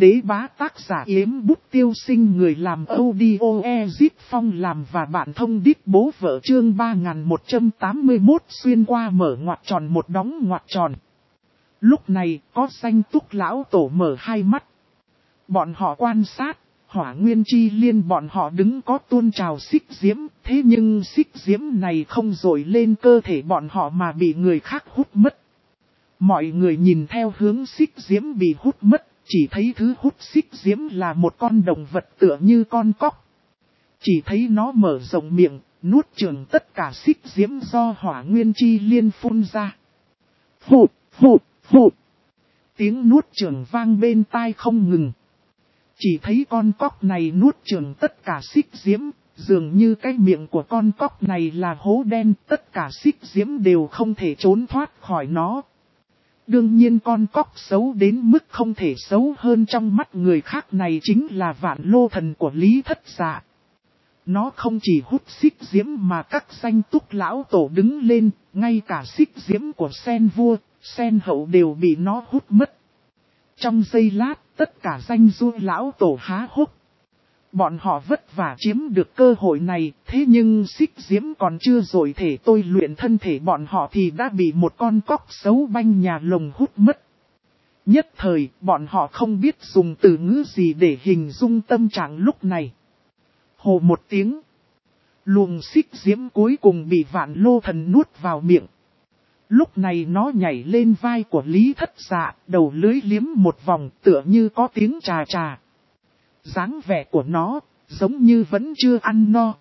Đế bá tác giả Yếm Bút Tiêu Sinh, người làm audio Ezip Phong làm và bạn thông đít bố vợ, chương 3181 xuyên qua mở ngoặc tròn một đóng ngoặc tròn. Lúc này có Danh Túc lão tổ mở hai mắt. Bọn họ quan sát, Hỏa Nguyên Chi Liên bọn họ đứng có tuôn trào xích diễm, thế nhưng xích diễm này không dội lên cơ thể bọn họ mà bị người khác hút mất. Mọi người nhìn theo hướng xích diễm bị hút mất, chỉ thấy thứ hút xích diễm là một con động vật tựa như con cóc. Chỉ thấy nó mở rộng miệng, nuốt chửng tất cả xích diễm do Hỏa Nguyên Chi Liên phun ra. Phụt, phụt, phụt. Tiếng nuốt chửng vang bên tai không ngừng. Chỉ thấy con cóc này nuốt chửng tất cả xích diễm, dường như cái miệng của con cóc này là hố đen, tất cả xích diễm đều không thể trốn thoát khỏi nó. Đương nhiên con cóc xấu đến mức không thể xấu hơn trong mắt người khác này chính là Vạn Lô Thần của Lý Thất Dạ. Nó không chỉ hút xích diễm mà các Danh Túc lão tổ đứng lên, ngay cả xích diễm của Sen Vua, Sen Hậu đều bị nó hút mất. Trong giây lát, tất cả Danh Du lão tổ há hốc. Bọn họ vất vả chiếm được cơ hội này, thế nhưng xích diễm còn chưa rồi thể tôi luyện thân thể bọn họ thì đã bị một con cóc xấu banh nhà lồng hút mất. Nhất thời, bọn họ không biết dùng từ ngữ gì để hình dung tâm trạng lúc này. Hồ một tiếng. Luồng xích diễm cuối cùng bị Vạn Lô Thần nuốt vào miệng. Lúc này nó nhảy lên vai của Lý Thất Dạ, đầu lưới liếm một vòng tựa như có tiếng trà trà. Dáng vẻ của nó, giống như vẫn chưa ăn no.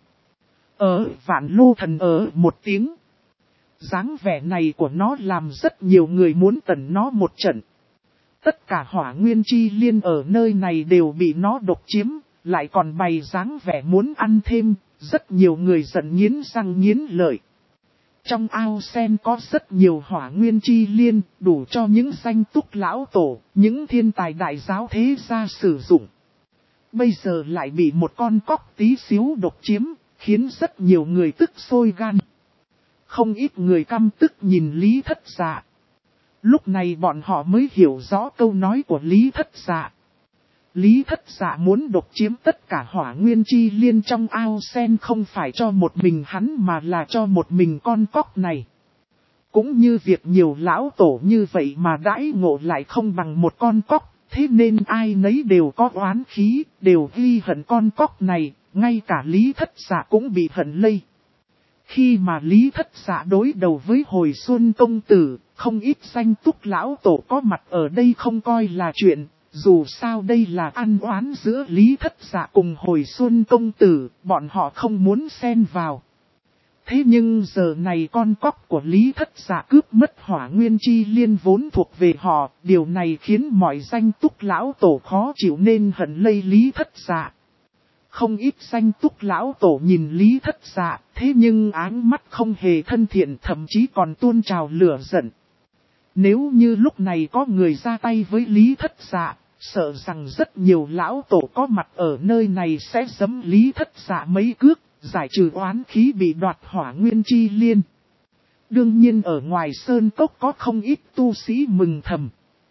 Vạn Lô Thần một tiếng. Dáng vẻ này của nó làm rất nhiều người muốn tẩn nó một trận. Tất cả Hỏa Nguyên Chi Liên ở nơi này đều bị nó độc chiếm, lại còn bày dáng vẻ muốn ăn thêm, rất nhiều người giận nghiến răng nghiến lợi. Trong ao sen có rất nhiều Hỏa Nguyên Chi Liên, đủ cho những Danh Túc lão tổ, những thiên tài đại giáo thế gia sử dụng. Bây giờ lại bị một con cóc tí xíu độc chiếm, khiến rất nhiều người tức sôi gan. Không ít người căm tức nhìn Lý Thất Dạ. Lúc này bọn họ mới hiểu rõ câu nói của Lý Thất Dạ. Lý Thất Dạ muốn độc chiếm tất cả Hỏa Nguyên Chi Liên trong ao sen không phải cho một mình hắn mà là cho một mình con cóc này. Cũng như việc nhiều lão tổ như vậy mà đãi ngộ lại không bằng một con cóc. Thế nên ai nấy đều có oán khí, đều ghi hận con cóc này, ngay cả Lý Thất Dạ cũng bị hận lây. Khi mà Lý Thất Dạ đối đầu với Hồi Xuân Công Tử, không ít Danh Túc lão tổ có mặt ở đây không coi là chuyện, dù sao đây là ăn oán giữa Lý Thất Dạ cùng Hồi Xuân Công Tử, bọn họ không muốn xen vào. Thế nhưng giờ này con cóc của Lý Thất Dạ cướp mất Hỏa Nguyên Chi Liên vốn thuộc về họ, điều này khiến mọi Danh Túc lão tổ khó chịu nên hận lây Lý Thất Dạ. Không ít Danh Túc lão tổ nhìn Lý Thất Dạ, thế nhưng áng mắt không hề thân thiện, thậm chí còn tuôn trào lửa giận. Nếu như lúc này có người ra tay với Lý Thất Dạ, sợ rằng rất nhiều lão tổ có mặt ở nơi này sẽ giẫm Lý Thất Dạ mấy cước, giải trừ oán khí bị đoạt Hỏa Nguyên Chi Liên. Đương nhiên ở ngoài sơn cốc có không ít tu sĩ mừng thầm.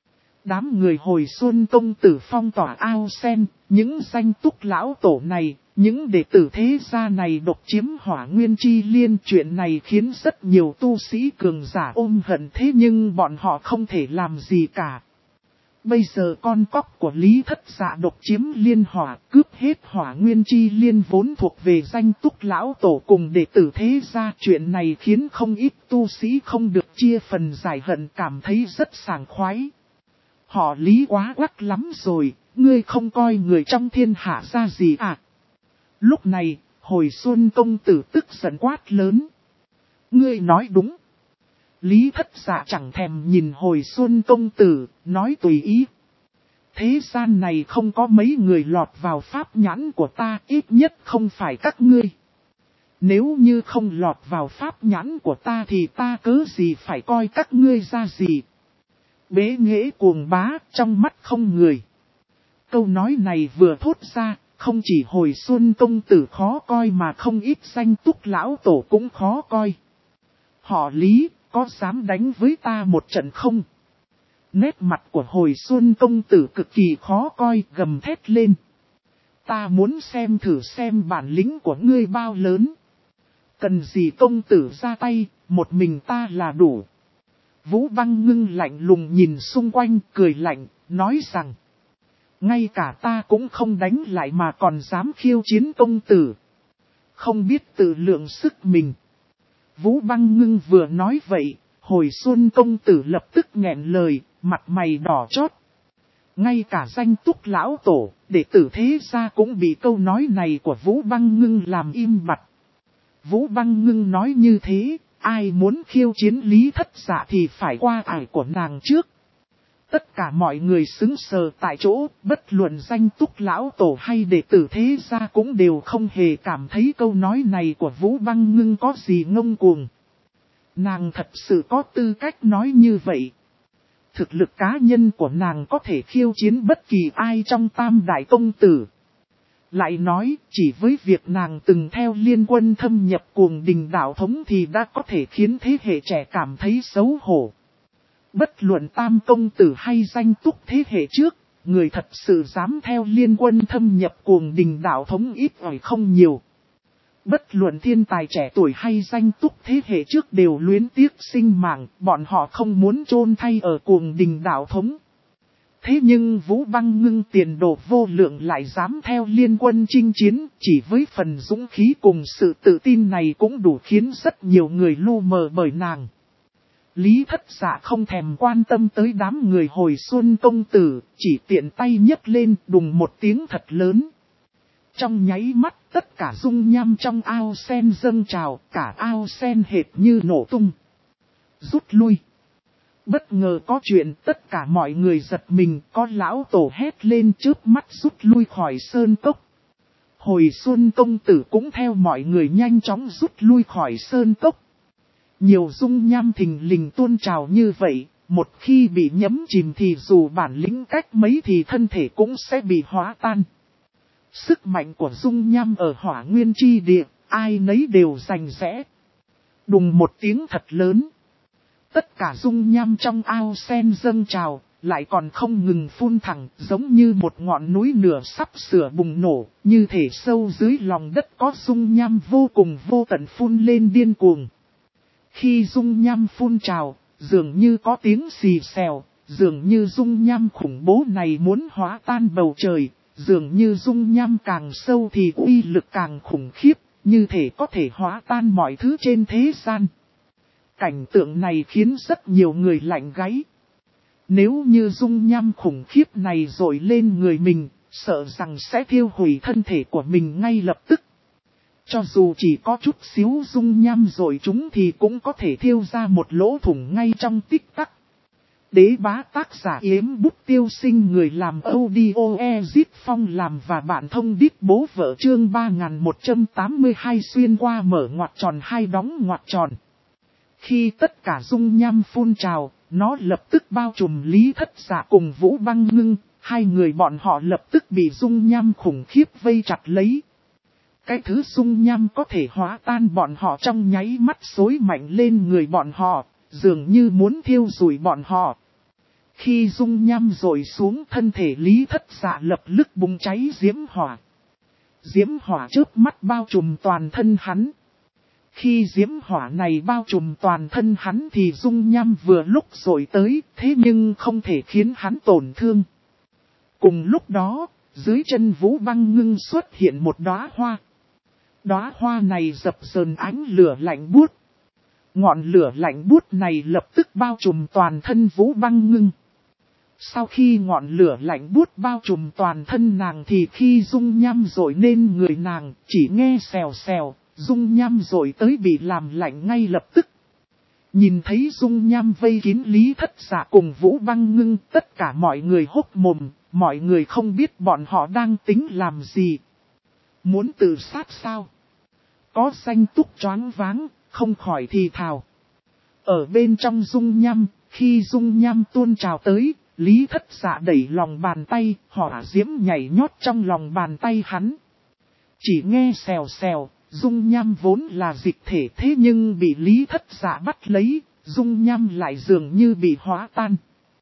Đám người Hồi Xuân Công Tử phong tỏa ao sen, những Danh Túc lão tổ này, những đệ tử thế gia này độc chiếm Hỏa Nguyên Chi Liên. Chuyện này khiến rất nhiều tu sĩ cường giả ôm hận, thế nhưng bọn họ không thể làm gì cả. Bây giờ con cóc của Lý Thất Dạ độc chiếm liên hỏa, cướp hết Hỏa Nguyên Chi Liên vốn thuộc về Danh Túc lão tổ cùng đệ tử thế gia. Chuyện này khiến không ít tu sĩ không được chia phần giải hận cảm thấy rất sảng khoái. Họ Lý quá quắc lắm rồi, ngươi không coi người trong thiên hạ ra gì à? Lúc này, Hồi Xuân Công Tử tức giận quát lớn. Ngươi nói đúng. Lý Thất Dạ chẳng thèm nhìn Hồi Xuân Công Tử, nói tùy ý. Thế gian này không có mấy người lọt vào pháp nhãn của ta, ít nhất không phải các ngươi. Nếu như không lọt vào pháp nhãn của ta thì ta cớ gì phải coi các ngươi ra gì. Bế nghễ cuồng bá, trong mắt không người. Câu nói này vừa thốt ra, không chỉ Hồi Xuân Công Tử khó coi mà không ít Danh Túc lão tổ cũng khó coi. Họ Lý, có dám đánh với ta một trận không? Nét mặt của Hồi Xuân công tử cực kỳ khó coi, gầm thét lên. Ta muốn xem thử xem bản lĩnh của ngươi bao lớn. Cần gì công tử ra tay, một mình ta là đủ. Vũ Băng Ngưng lạnh lùng nhìn xung quanh, cười lạnh, nói rằng. Ngay cả ta cũng không đánh lại mà còn dám khiêu chiến công tử. Không biết tự lượng sức mình. Vũ Băng Ngưng vừa nói vậy, Hồi Xuân công tử lập tức nghẹn lời, mặt mày đỏ chót. Ngay cả danh Túc lão tổ, đệ tử thế gia cũng bị câu nói này của Vũ Băng Ngưng làm im bặt. Vũ Băng Ngưng nói như thế, ai muốn khiêu chiến Lý Thất Dạ thì phải qua ải của nàng trước. Tất cả mọi người sững sờ tại chỗ, bất luận danh Túc lão tổ hay đệ tử thế gia cũng đều không hề cảm thấy câu nói này của Vũ Băng Ngưng có gì ngông cuồng. Nàng thật sự có tư cách nói như vậy. Thực lực cá nhân của nàng có thể khiêu chiến bất kỳ ai trong tam đại công tử. Lại nói, chỉ với việc nàng từng theo liên quân thâm nhập Cuồng Đình đạo thống thì đã có thể khiến thế hệ trẻ cảm thấy xấu hổ. Bất luận tam công tử hay danh Túc thế hệ trước, người thật sự dám theo liên quân thâm nhập Cuồng Đình đạo thống ít ỏi không nhiều. Bất luận thiên tài trẻ tuổi hay danh Túc thế hệ trước đều luyến tiếc sinh mạng, bọn họ không muốn chôn thay ở Cuồng Đình đạo thống. Thế nhưng Vũ Băng Ngưng tiền đồ vô lượng lại dám theo liên quân chinh chiến, chỉ với phần dũng khí cùng sự tự tin này cũng đủ khiến rất nhiều người lu mờ bởi nàng. Lý Thất Dạ không thèm quan tâm tới đám người Hồi Xuân công tử, chỉ tiện tay nhấc lên đùng một tiếng thật lớn. Trong nháy mắt tất cả dung nham trong ao sen dâng trào, cả ao sen hệt như nổ tung. Rút lui. Bất ngờ có chuyện, tất cả mọi người giật mình, có lão tổ hét lên chớp mắt rút lui khỏi sơn cốc. Hồi Xuân công tử cũng theo mọi người nhanh chóng rút lui khỏi sơn cốc. Nhiều dung nham thình lình tuôn trào như vậy, một khi bị nhấm chìm thì dù bản lĩnh cách mấy thì thân thể cũng sẽ bị hóa tan. Sức mạnh của dung nham ở Hỏa Nguyên Chi Địa, ai nấy đều rành rẽ. Đùng một tiếng thật lớn. Tất cả dung nham trong ao sen dâng trào, lại còn không ngừng phun thẳng, giống như một ngọn núi lửa sắp sửa bùng nổ, như thể sâu dưới lòng đất có dung nham vô cùng vô tận phun lên điên cuồng. Khi dung nham phun trào, dường như có tiếng xì xèo, dường như dung nham khủng bố này muốn hóa tan bầu trời, dường như dung nham càng sâu thì uy lực càng khủng khiếp, như thể có thể hóa tan mọi thứ trên thế gian. Cảnh tượng này khiến rất nhiều người lạnh gáy. Nếu như dung nham khủng khiếp này dội lên người mình, sợ rằng sẽ thiêu hủy thân thể của mình ngay lập tức. Cho dù chỉ có chút xíu dung nham dội chúng thì cũng có thể thiêu ra một lỗ thủng ngay trong tích tắc. Đế bá tác giả Yếm Bút Tiêu Sinh, người làm audio Ezit Phong làm và bạn thông đít bố vợ, chương 3182 xuyên qua mở ngoặc tròn hai đóng ngoặc tròn. Khi tất cả dung nham phun trào, nó lập tức bao trùm Lý Thất Dạ cùng Vũ Băng Ngưng, hai người bọn họ lập tức bị dung nham khủng khiếp vây chặt lấy. Cái thứ dung nham có thể hóa tan bọn họ trong nháy mắt xối mạnh lên người bọn họ, dường như muốn thiêu rụi bọn họ. Khi dung nham rội xuống, thân thể Lý Thất Dạ lập tức bùng cháy diễm hỏa. Diễm hỏa chớp mắt bao trùm toàn thân hắn. Khi diễm hỏa này bao trùm toàn thân hắn thì dung nham vừa lúc rội tới, thế nhưng không thể khiến hắn tổn thương. Cùng lúc đó, dưới chân Vũ Băng Ngưng xuất hiện một đóa hoa. Đóa hoa này dập dờn ánh lửa lạnh buốt. Ngọn lửa lạnh buốt này lập tức bao trùm toàn thân Vũ Băng Ngưng. Sau khi ngọn lửa lạnh buốt bao trùm toàn thân nàng thì khi dung nham rội lên người nàng, chỉ nghe xèo xèo, dung nham rội tới bị làm lạnh ngay lập tức. Nhìn thấy dung nham vây kín Lý Thất Dạ cùng Vũ Băng Ngưng, tất cả mọi người hốc mồm, mọi người không biết bọn họ đang tính làm gì. Muốn tự sát sao? Có Danh Túc choáng váng, không khỏi thì thào. Ở bên trong dung nham, khi dung nham tuôn trào tới, Lý Thất Dạ đẩy lòng bàn tay, hỏa diễm nhảy nhót trong lòng bàn tay hắn. Chỉ nghe xèo xèo, dung nham vốn là dịch thể thế nhưng bị Lý Thất Dạ bắt lấy, dung nham lại dường như bị hóa tan.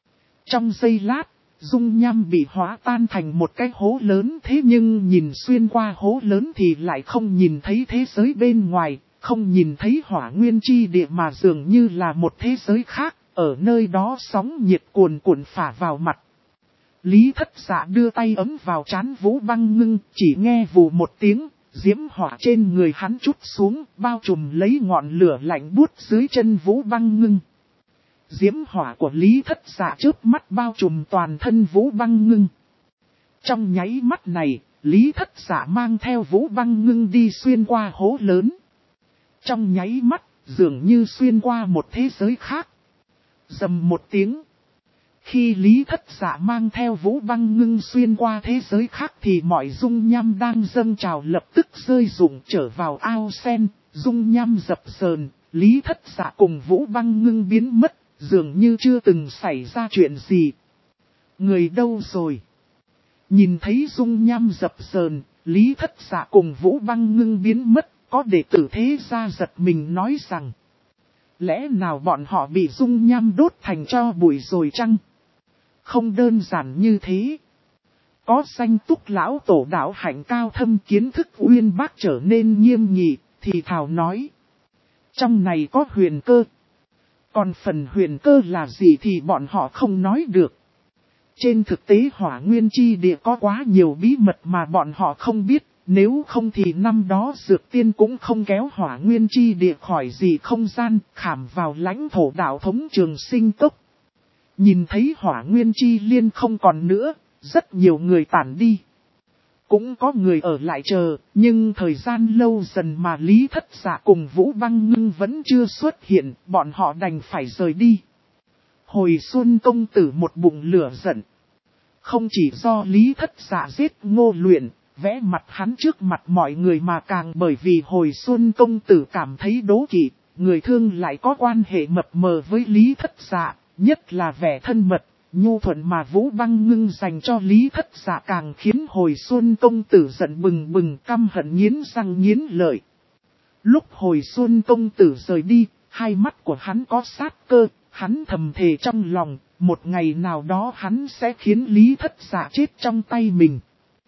Trong giây lát, dung nham bị hóa tan thành một cái hố lớn, thế nhưng nhìn xuyên qua hố lớn thì lại không nhìn thấy thế giới bên ngoài, không nhìn thấy hỏa nguyên chi địa mà dường như là một thế giới khác, ở nơi đó sóng nhiệt cuồn cuộn phả vào mặt. Lý Thất Dạ đưa tay ấm vào trán Vũ Băng Ngưng, chỉ nghe vù một tiếng, diễm hỏa trên người hắn trút xuống, bao trùm lấy ngọn lửa lạnh buốt dưới chân Vũ Băng Ngưng. Diễm hỏa của Lý Thất Dạ chớp mắt bao trùm toàn thân Vũ Băng Ngưng. Trong nháy mắt này, Lý Thất Dạ mang theo Vũ Băng Ngưng đi xuyên qua hố lớn. Trong nháy mắt, dường như xuyên qua một thế giới khác. Rầm một tiếng. Khi Lý Thất Dạ mang theo Vũ Băng Ngưng xuyên qua thế giới khác thì mọi dung nham đang dâng trào lập tức rơi rụng trở vào ao sen, dung nham dập dờn, Lý Thất Dạ cùng Vũ Băng Ngưng biến mất, dường như chưa từng xảy ra chuyện gì. Người đâu rồi? Nhìn thấy dung nham dập dờn, Lý Thất Dạ cùng Vũ Băng Ngưng biến mất, có đệ tử thế gia giật mình nói rằng: lẽ nào bọn họ bị dung nham đốt thành tro bụi rồi chăng? Không đơn giản như thế. Có danh Túc lão tổ đạo hạnh cao thâm kiến thức uyên bác trở nên nghiêm nghị, thì thào nói: trong này có huyền cơ. Còn phần huyền cơ là gì thì bọn họ không nói được. Trên thực tế hỏa nguyên chi địa có quá nhiều bí mật mà bọn họ không biết, nếu không thì năm đó Dược Tiên cũng không kéo hỏa nguyên chi địa khỏi gì không gian, khảm vào lãnh thổ đạo thống Trường Sinh Cốc. Nhìn thấy hỏa nguyên chi liên không còn nữa, rất nhiều người tản đi. Cũng có người ở lại chờ, nhưng thời gian lâu dần mà Lý Thất Dạ cùng Vũ Băng Ngưng vẫn chưa xuất hiện, bọn họ đành phải rời đi. Hồi Xuân công tử một bụng lửa giận. Không chỉ do Lý Thất Dạ giết Ngô Luyện, vẽ mặt hắn trước mặt mọi người mà càng bởi vì Hồi Xuân công tử cảm thấy đố kỵ, người thương lại có quan hệ mập mờ với Lý Thất Dạ, nhất là vẻ thân mật, nhu thuận mà Vũ Băng Ngưng dành cho Lý Thất Dạ càng khiến Hồi Xuân công tử giận bừng bừng, căm hận nghiến răng nghiến lợi. Lúc Hồi Xuân công tử rời đi, hai mắt của hắn có sát cơ, hắn thầm thề trong lòng, một ngày nào đó hắn sẽ khiến Lý Thất Dạ chết trong tay mình.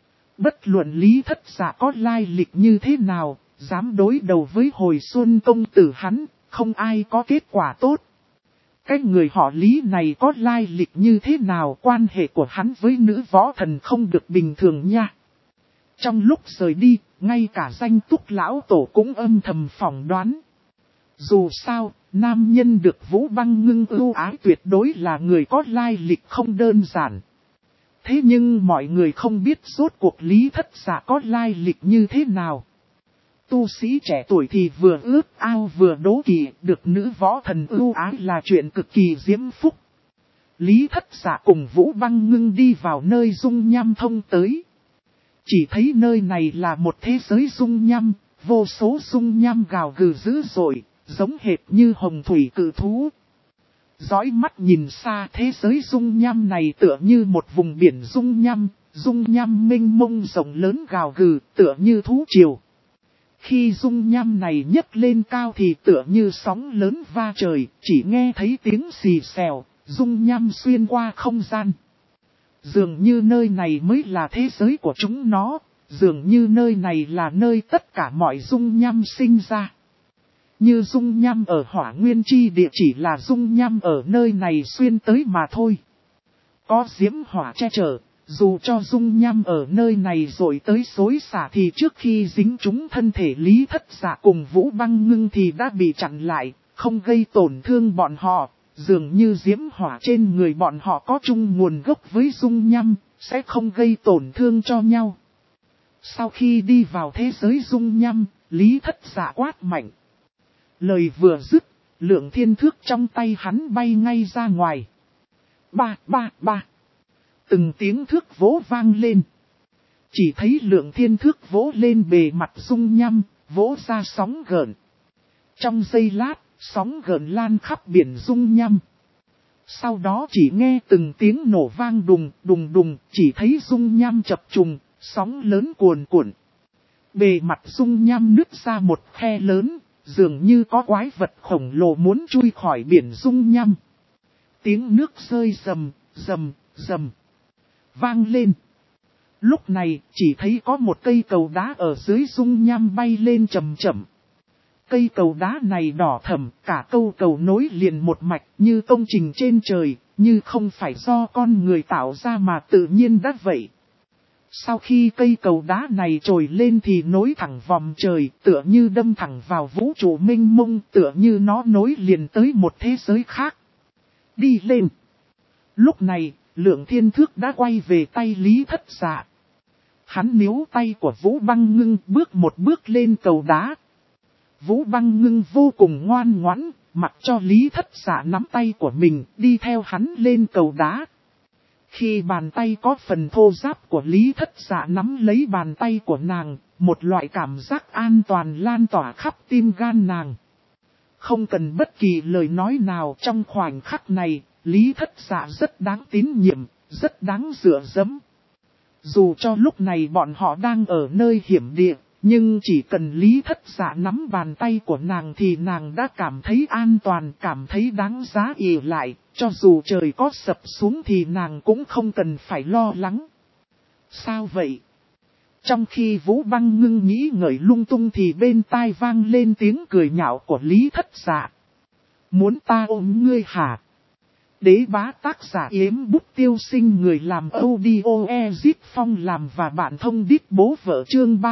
Bất luận Lý Thất Dạ có lai lịch như thế nào, dám đối đầu với Hồi Xuân công tử hắn, không ai có kết quả tốt. Cái người họ Lý này có lai lịch như thế nào, quan hệ của hắn với nữ võ thần không được bình thường nha. Trong lúc rời đi, ngay cả danh Túc lão tổ cũng âm thầm phỏng đoán. Dù sao, nam nhân được Vũ Băng Ngưng ưu ái tuyệt đối là người có lai lịch không đơn giản. Thế nhưng mọi người không biết rốt cuộc Lý Thất Dạ có lai lịch như thế nào. Tu sĩ trẻ tuổi thì vừa ước ao vừa đố kỵ, được nữ võ thần ưu ái là chuyện cực kỳ diễm phúc. Lý Thất Dạ cùng Vũ Băng Ngưng đi vào nơi dung nham thông tới. Chỉ thấy nơi này là một thế giới dung nham, vô số dung nham gào gừ dữ dội, giống hệt như hồng thủy cự thú. Dõi mắt nhìn xa, thế giới dung nham này tựa như một vùng biển dung nham mênh mông rộng lớn gào gừ, tựa như thú triều. Khi dung nham này nhấc lên cao thì tựa như sóng lớn va trời, chỉ nghe thấy tiếng xì xèo, dung nham xuyên qua không gian. Dường như nơi này mới là thế giới của chúng nó, dường như nơi này là nơi tất cả mọi dung nham sinh ra. Như dung nham ở hỏa nguyên chi địa chỉ là dung nham ở nơi này xuyên tới mà thôi. Có diễm hỏa che chở, dù cho dung nham ở nơi này rồi tới xối xả thì trước khi dính trúng thân thể Lý Thất Dạ cùng Vũ Băng Ngưng thì đã bị chặn lại, không gây tổn thương bọn họ. Dường như diễm hỏa trên người bọn họ có chung nguồn gốc với dung nham, sẽ không gây tổn thương cho nhau. Sau khi đi vào thế giới dung nham, Lý Thất Dạ quát mạnh. Lời vừa dứt, lượng thiên thước trong tay hắn bay ngay ra ngoài. Ba. Từng tiếng thước vỗ vang lên. Chỉ thấy lượng thiên thước vỗ lên bề mặt dung nham, vỗ ra sóng gợn. Trong giây lát, sóng gợn lan khắp biển dung nham. Sau đó chỉ nghe từng tiếng nổ vang đùng, chỉ thấy dung nham chập trùng, sóng lớn cuồn cuộn. Bề mặt dung nham nứt ra một khe lớn, dường như có quái vật khổng lồ muốn chui khỏi biển dung nham. Tiếng nước rơi rầm, rầm, rầm, vang lên. Lúc này, chỉ thấy có một cây cầu đá ở dưới dung nham bay lên chậm chậm. Cây cầu đá này đỏ thẫm, cả câu cầu nối liền một mạch như công trình trên trời, như không phải do con người tạo ra mà tự nhiên đã vậy. Sau khi cây cầu đá này trồi lên thì nối thẳng vòm trời, tựa như đâm thẳng vào vũ trụ mênh mông, tựa như nó nối liền tới một thế giới khác. Đi lên. Lúc này, Lượng Thiên Thước đã quay về tay Lý Thất Dạ. Hắn níu tay của Vũ Băng Ngưng bước một bước lên cầu đá. Vũ Băng Ngưng vô cùng ngoan ngoãn, mặc cho Lý Thất Dạ nắm tay của mình đi theo hắn lên cầu đá. Khi bàn tay có phần thô ráp của Lý Thất Dạ nắm lấy bàn tay của nàng, một loại cảm giác an toàn lan tỏa khắp tim gan nàng. Không cần bất kỳ lời nói nào trong khoảnh khắc này, Lý Thất Dạ rất đáng tín nhiệm, rất đáng dựa dẫm. Dù cho lúc này bọn họ đang ở nơi hiểm địa, nhưng chỉ cần Lý Thất Dạ nắm bàn tay của nàng thì nàng đã cảm thấy an toàn, cảm thấy đáng giá ỷ lại, cho dù trời có sập xuống thì nàng cũng không cần phải lo lắng. Sao vậy? Trong khi Vũ Băng Ngưng nghĩ ngợi lung tung thì bên tai vang lên tiếng cười nhạo của Lý Thất Dạ. Muốn ta ôm ngươi hả? Đế bá tác giả Yếm Bút Tiêu Sinh, người làm audio Ezip Phong làm và bạn thông đít bố vợ chương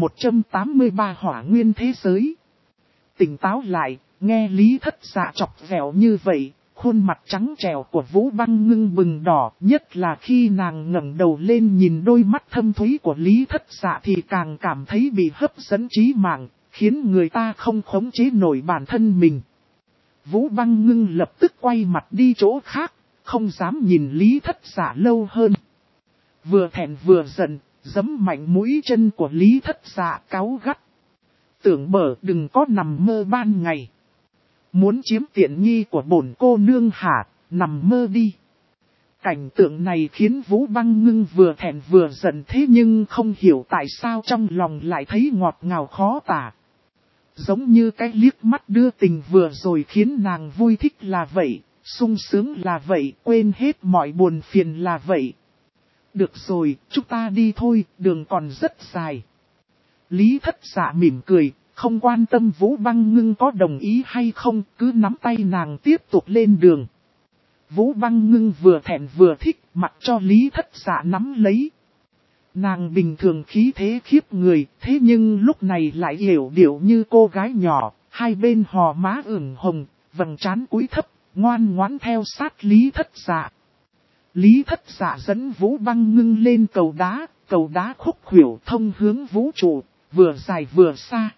3183 Hỏa Nguyên Thế Giới. Tỉnh táo lại, nghe Lý Thất Dạ chọc vẻo như vậy, khuôn mặt trắng trẻo của Vũ Băng Ngưng bừng đỏ, nhất là khi nàng ngẩng đầu lên nhìn đôi mắt thâm thúy của Lý Thất Dạ thì càng cảm thấy bị hấp dẫn trí mạng, khiến người ta không khống chế nổi bản thân mình. Vũ Băng Ngưng lập tức quay mặt đi chỗ khác, không dám nhìn Lý Thất Dạ lâu hơn. Vừa thẹn vừa giận, giẫm mạnh mũi chân của Lý Thất Dạ cáu gắt. Tưởng bở đừng có nằm mơ ban ngày. Muốn chiếm tiện nghi của bổn cô nương hả, nằm mơ đi. Cảnh tượng này khiến Vũ Băng Ngưng vừa thẹn vừa giận, thế nhưng không hiểu tại sao trong lòng lại thấy ngọt ngào khó tả. Giống như cái liếc mắt đưa tình vừa rồi khiến nàng vui thích là vậy, sung sướng là vậy, quên hết mọi buồn phiền là vậy. Được rồi, chúng ta đi thôi, đường còn rất dài. Lý Thất Dạ mỉm cười, không quan tâm Vũ Băng Ngưng có đồng ý hay không, cứ nắm tay nàng tiếp tục lên đường. Vũ Băng Ngưng vừa thẹn vừa thích, mặc cho Lý Thất Dạ nắm lấy. Nàng bình thường khí thế khiếp người, thế nhưng lúc này lại hiểu điệu như cô gái nhỏ, hai bên hò má ửng hồng, vầng trán cúi thấp, ngoan ngoãn theo sát Lý Thất Dạ. Lý Thất Dạ dẫn Vũ Băng Ngưng lên cầu đá khúc khuỷu thông hướng vũ trụ, vừa dài vừa xa.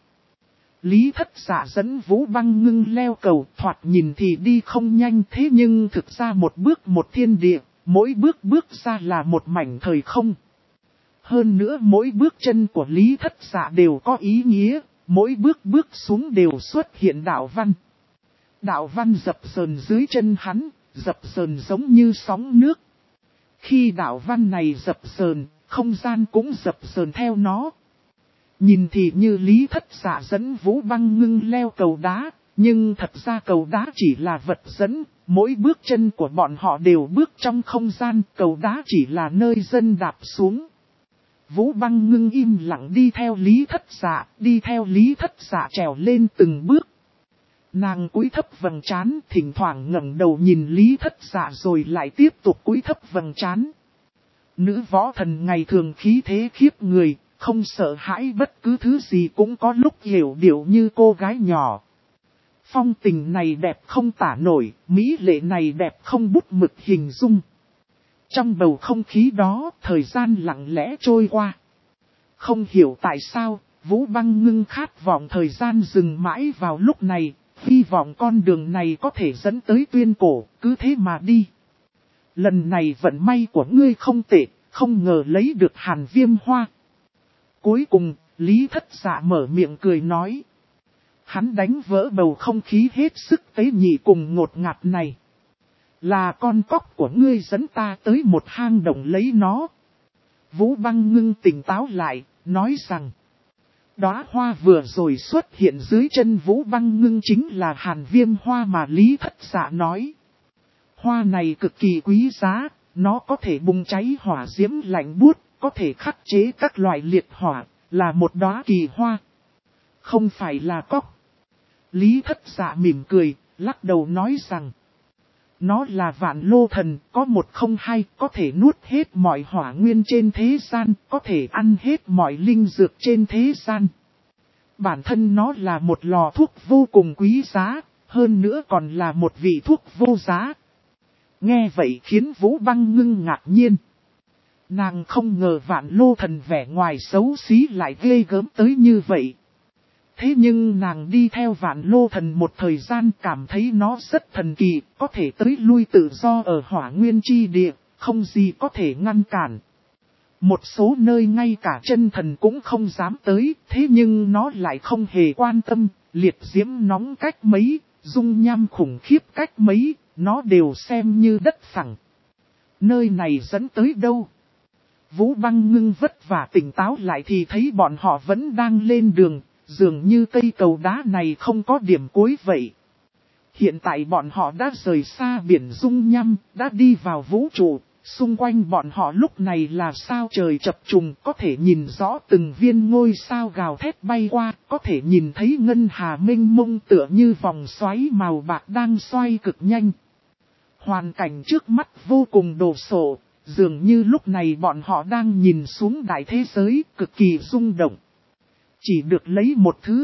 Lý Thất Dạ dẫn Vũ Băng Ngưng leo cầu, thoạt nhìn thì đi không nhanh, thế nhưng thực ra một bước một thiên địa, mỗi bước bước ra là một mảnh thời không. Hơn nữa mỗi bước chân của Lý Thất Dạ đều có ý nghĩa, mỗi bước bước xuống đều xuất hiện đạo văn. Đạo văn dập dờn dưới chân hắn, dập dờn giống như sóng nước. Khi đạo văn này dập dờn, không gian cũng dập dờn theo nó. Nhìn thì như Lý Thất Dạ dẫn Vũ Băng Ngưng leo cầu đá, nhưng thật ra cầu đá chỉ là vật dẫn, mỗi bước chân của bọn họ đều bước trong không gian, cầu đá chỉ là nơi dân đạp xuống. Vũ Băng Ngưng im lặng đi theo Lý Thất Dạ trèo lên từng bước. Nàng cúi thấp vầng trán, thỉnh thoảng ngẩng đầu nhìn Lý Thất Dạ rồi lại tiếp tục cúi thấp vầng trán. Nữ võ thần ngày thường khí thế khiếp người, không sợ hãi bất cứ thứ gì, cũng có lúc hiểu điệu như cô gái nhỏ. Phong tình này đẹp không tả nổi, mỹ lệ này đẹp không bút mực hình dung. Trong bầu không khí đó, thời gian lặng lẽ trôi qua. Không hiểu tại sao, Vũ Băng Ngưng khát vọng thời gian dừng mãi vào lúc này, hy vọng con đường này có thể dẫn tới tuyên cổ, cứ thế mà đi. Lần này vận may của ngươi không tệ, không ngờ lấy được Hàn Viêm Hoa. Cuối cùng, Lý Thất Dạ mở miệng cười nói. Hắn đánh vỡ bầu không khí hết sức tế nhị cùng ngột ngạt này. Là con cóc của ngươi dẫn ta tới một hang động lấy nó. Vũ Băng Ngưng tỉnh táo lại, nói rằng. Đóa hoa vừa rồi xuất hiện dưới chân Vũ Băng Ngưng chính là Hàn Viêm Hoa mà Lý Thất Dạ nói. Hoa này cực kỳ quý giá, Nó có thể bùng cháy hỏa diễm lạnh buốt, có thể khắc chế các loại liệt hỏa, là một đóa kỳ hoa. Không phải là cóc. Lý Thất Dạ mỉm cười, lắc đầu nói rằng. Nó là vạn lô thần, có một không hai, có thể nuốt hết mọi hỏa nguyên trên thế gian, có thể ăn hết mọi linh dược trên thế gian. Bản thân nó là một lò thuốc vô cùng quý giá, hơn nữa còn là một vị thuốc vô giá. Nghe vậy khiến Vũ Băng Ngưng ngạc nhiên. Nàng không ngờ vạn lô thần vẻ ngoài xấu xí lại ghê gớm tới như vậy. Thế nhưng nàng đi theo vạn lô thần một thời gian cảm thấy nó rất thần kỳ, có thể tới lui tự do ở hỏa nguyên chi địa, không gì có thể ngăn cản. Một số nơi ngay cả chân thần cũng không dám tới, thế nhưng nó lại không hề quan tâm, liệt diễm nóng cách mấy, dung nham khủng khiếp cách mấy, nó đều xem như đất phẳng. Nơi này dẫn tới đâu? Vũ Băng Ngưng vất vả tỉnh táo lại thì thấy bọn họ vẫn đang lên đường, dường như cây cầu đá này không có điểm cuối vậy. Hiện tại bọn họ đã rời xa biển dung nham, đã đi vào vũ trụ, xung quanh bọn họ lúc này là sao trời chập trùng, có thể nhìn rõ từng viên ngôi sao gào thét bay qua, có thể nhìn thấy ngân hà mênh mông tựa như vòng xoáy màu bạc đang xoay cực nhanh. Hoàn cảnh trước mắt vô cùng đồ sộ, dường như lúc này bọn họ đang nhìn xuống đại thế giới, cực kỳ rung động. Chỉ được lấy một thứ.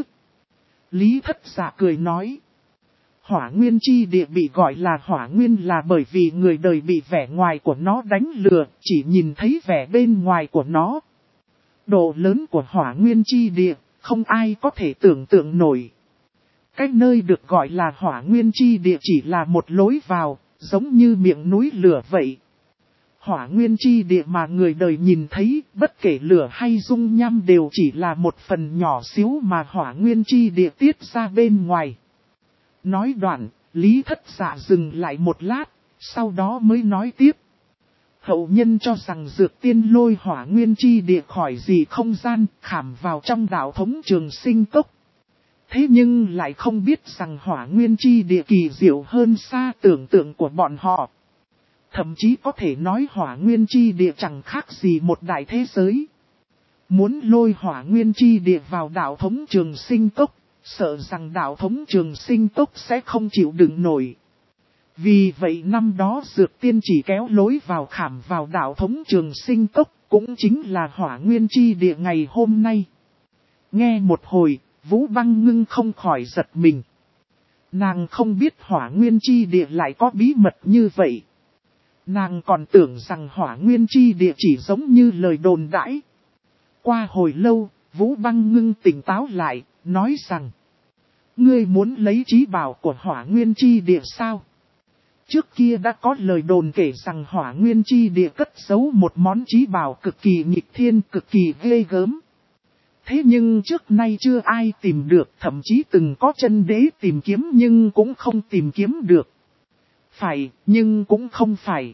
Lý Thất Dạ cười nói. Hỏa nguyên chi địa bị gọi là hỏa nguyên là bởi vì người đời bị vẻ ngoài của nó đánh lừa, chỉ nhìn thấy vẻ bên ngoài của nó. Độ lớn của hỏa nguyên chi địa, không ai có thể tưởng tượng nổi. Cái nơi được gọi là hỏa nguyên chi địa chỉ là một lối vào, giống như miệng núi lửa vậy. Hỏa nguyên chi địa mà người đời nhìn thấy, bất kể lửa hay dung nham đều chỉ là một phần nhỏ xíu mà hỏa nguyên chi địa tiết ra bên ngoài. Nói đoạn, Lý Thất Dạ dừng lại một lát, sau đó mới nói tiếp. Hậu nhân cho rằng dược tiên lôi hỏa nguyên chi địa khỏi gì không gian, khảm vào trong đạo thống Trường Sinh Cốc. Thế nhưng lại không biết rằng hỏa nguyên chi địa kỳ diệu hơn xa tưởng tượng của bọn họ. Thậm chí có thể nói hỏa nguyên chi địa chẳng khác gì một đại thế giới. Muốn lôi hỏa nguyên chi địa vào đạo thống Trường Sinh Cốc, sợ rằng đạo thống Trường Sinh Cốc sẽ không chịu đựng nổi. Vì vậy năm đó dược tiên chỉ kéo lối vào khảm vào đạo thống Trường Sinh Cốc, cũng chính là hỏa nguyên chi địa ngày hôm nay. Nghe một hồi, Vũ Băng Ngưng không khỏi giật mình. Nàng không biết hỏa nguyên chi địa lại có bí mật như vậy. Nàng còn tưởng rằng hỏa nguyên chi địa chỉ giống như lời đồn đãi. Qua hồi lâu, Vũ Băng Ngưng tỉnh táo lại, nói rằng. Ngươi muốn lấy trí bảo của hỏa nguyên chi địa sao? Trước kia đã có lời đồn kể rằng hỏa nguyên chi địa cất giấu một món trí bảo cực kỳ nghịch thiên, cực kỳ ghê gớm. Thế nhưng trước nay chưa ai tìm được, thậm chí từng có chân đế tìm kiếm nhưng cũng không tìm kiếm được. Phải, nhưng cũng không phải.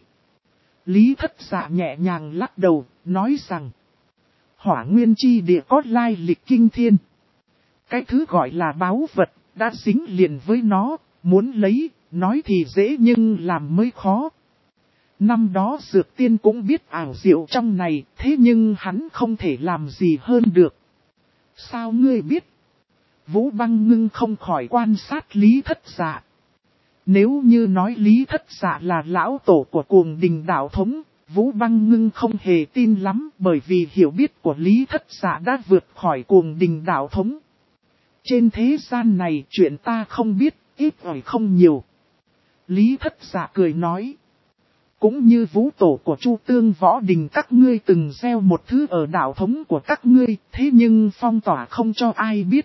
Lý Thất Dạ nhẹ nhàng lắc đầu, nói rằng. Hỏa nguyên chi địa có lai lịch kinh thiên. Cái thứ gọi là báu vật, đã dính liền với nó, muốn lấy, nói thì dễ nhưng làm mới khó. Năm đó Dược Tiên cũng biết ảo diệu trong này, thế nhưng hắn không thể làm gì hơn được. Sao ngươi biết? Vũ Băng Ngưng không khỏi quan sát Lý Thất Dạ. Nếu như nói Lý Thất Dạ là lão tổ của Cuồng Đình đạo thống, Vũ Băng Ngưng không hề tin lắm bởi vì hiểu biết của Lý Thất Dạ đã vượt khỏi Cuồng Đình đạo thống. Trên thế gian này chuyện ta không biết, ít ỏi không nhiều. Lý Thất Dạ cười nói. Cũng như vũ tổ của Chu Tương Võ Đình các ngươi từng gieo một thứ ở đạo thống của các ngươi, thế nhưng phong tỏa không cho ai biết.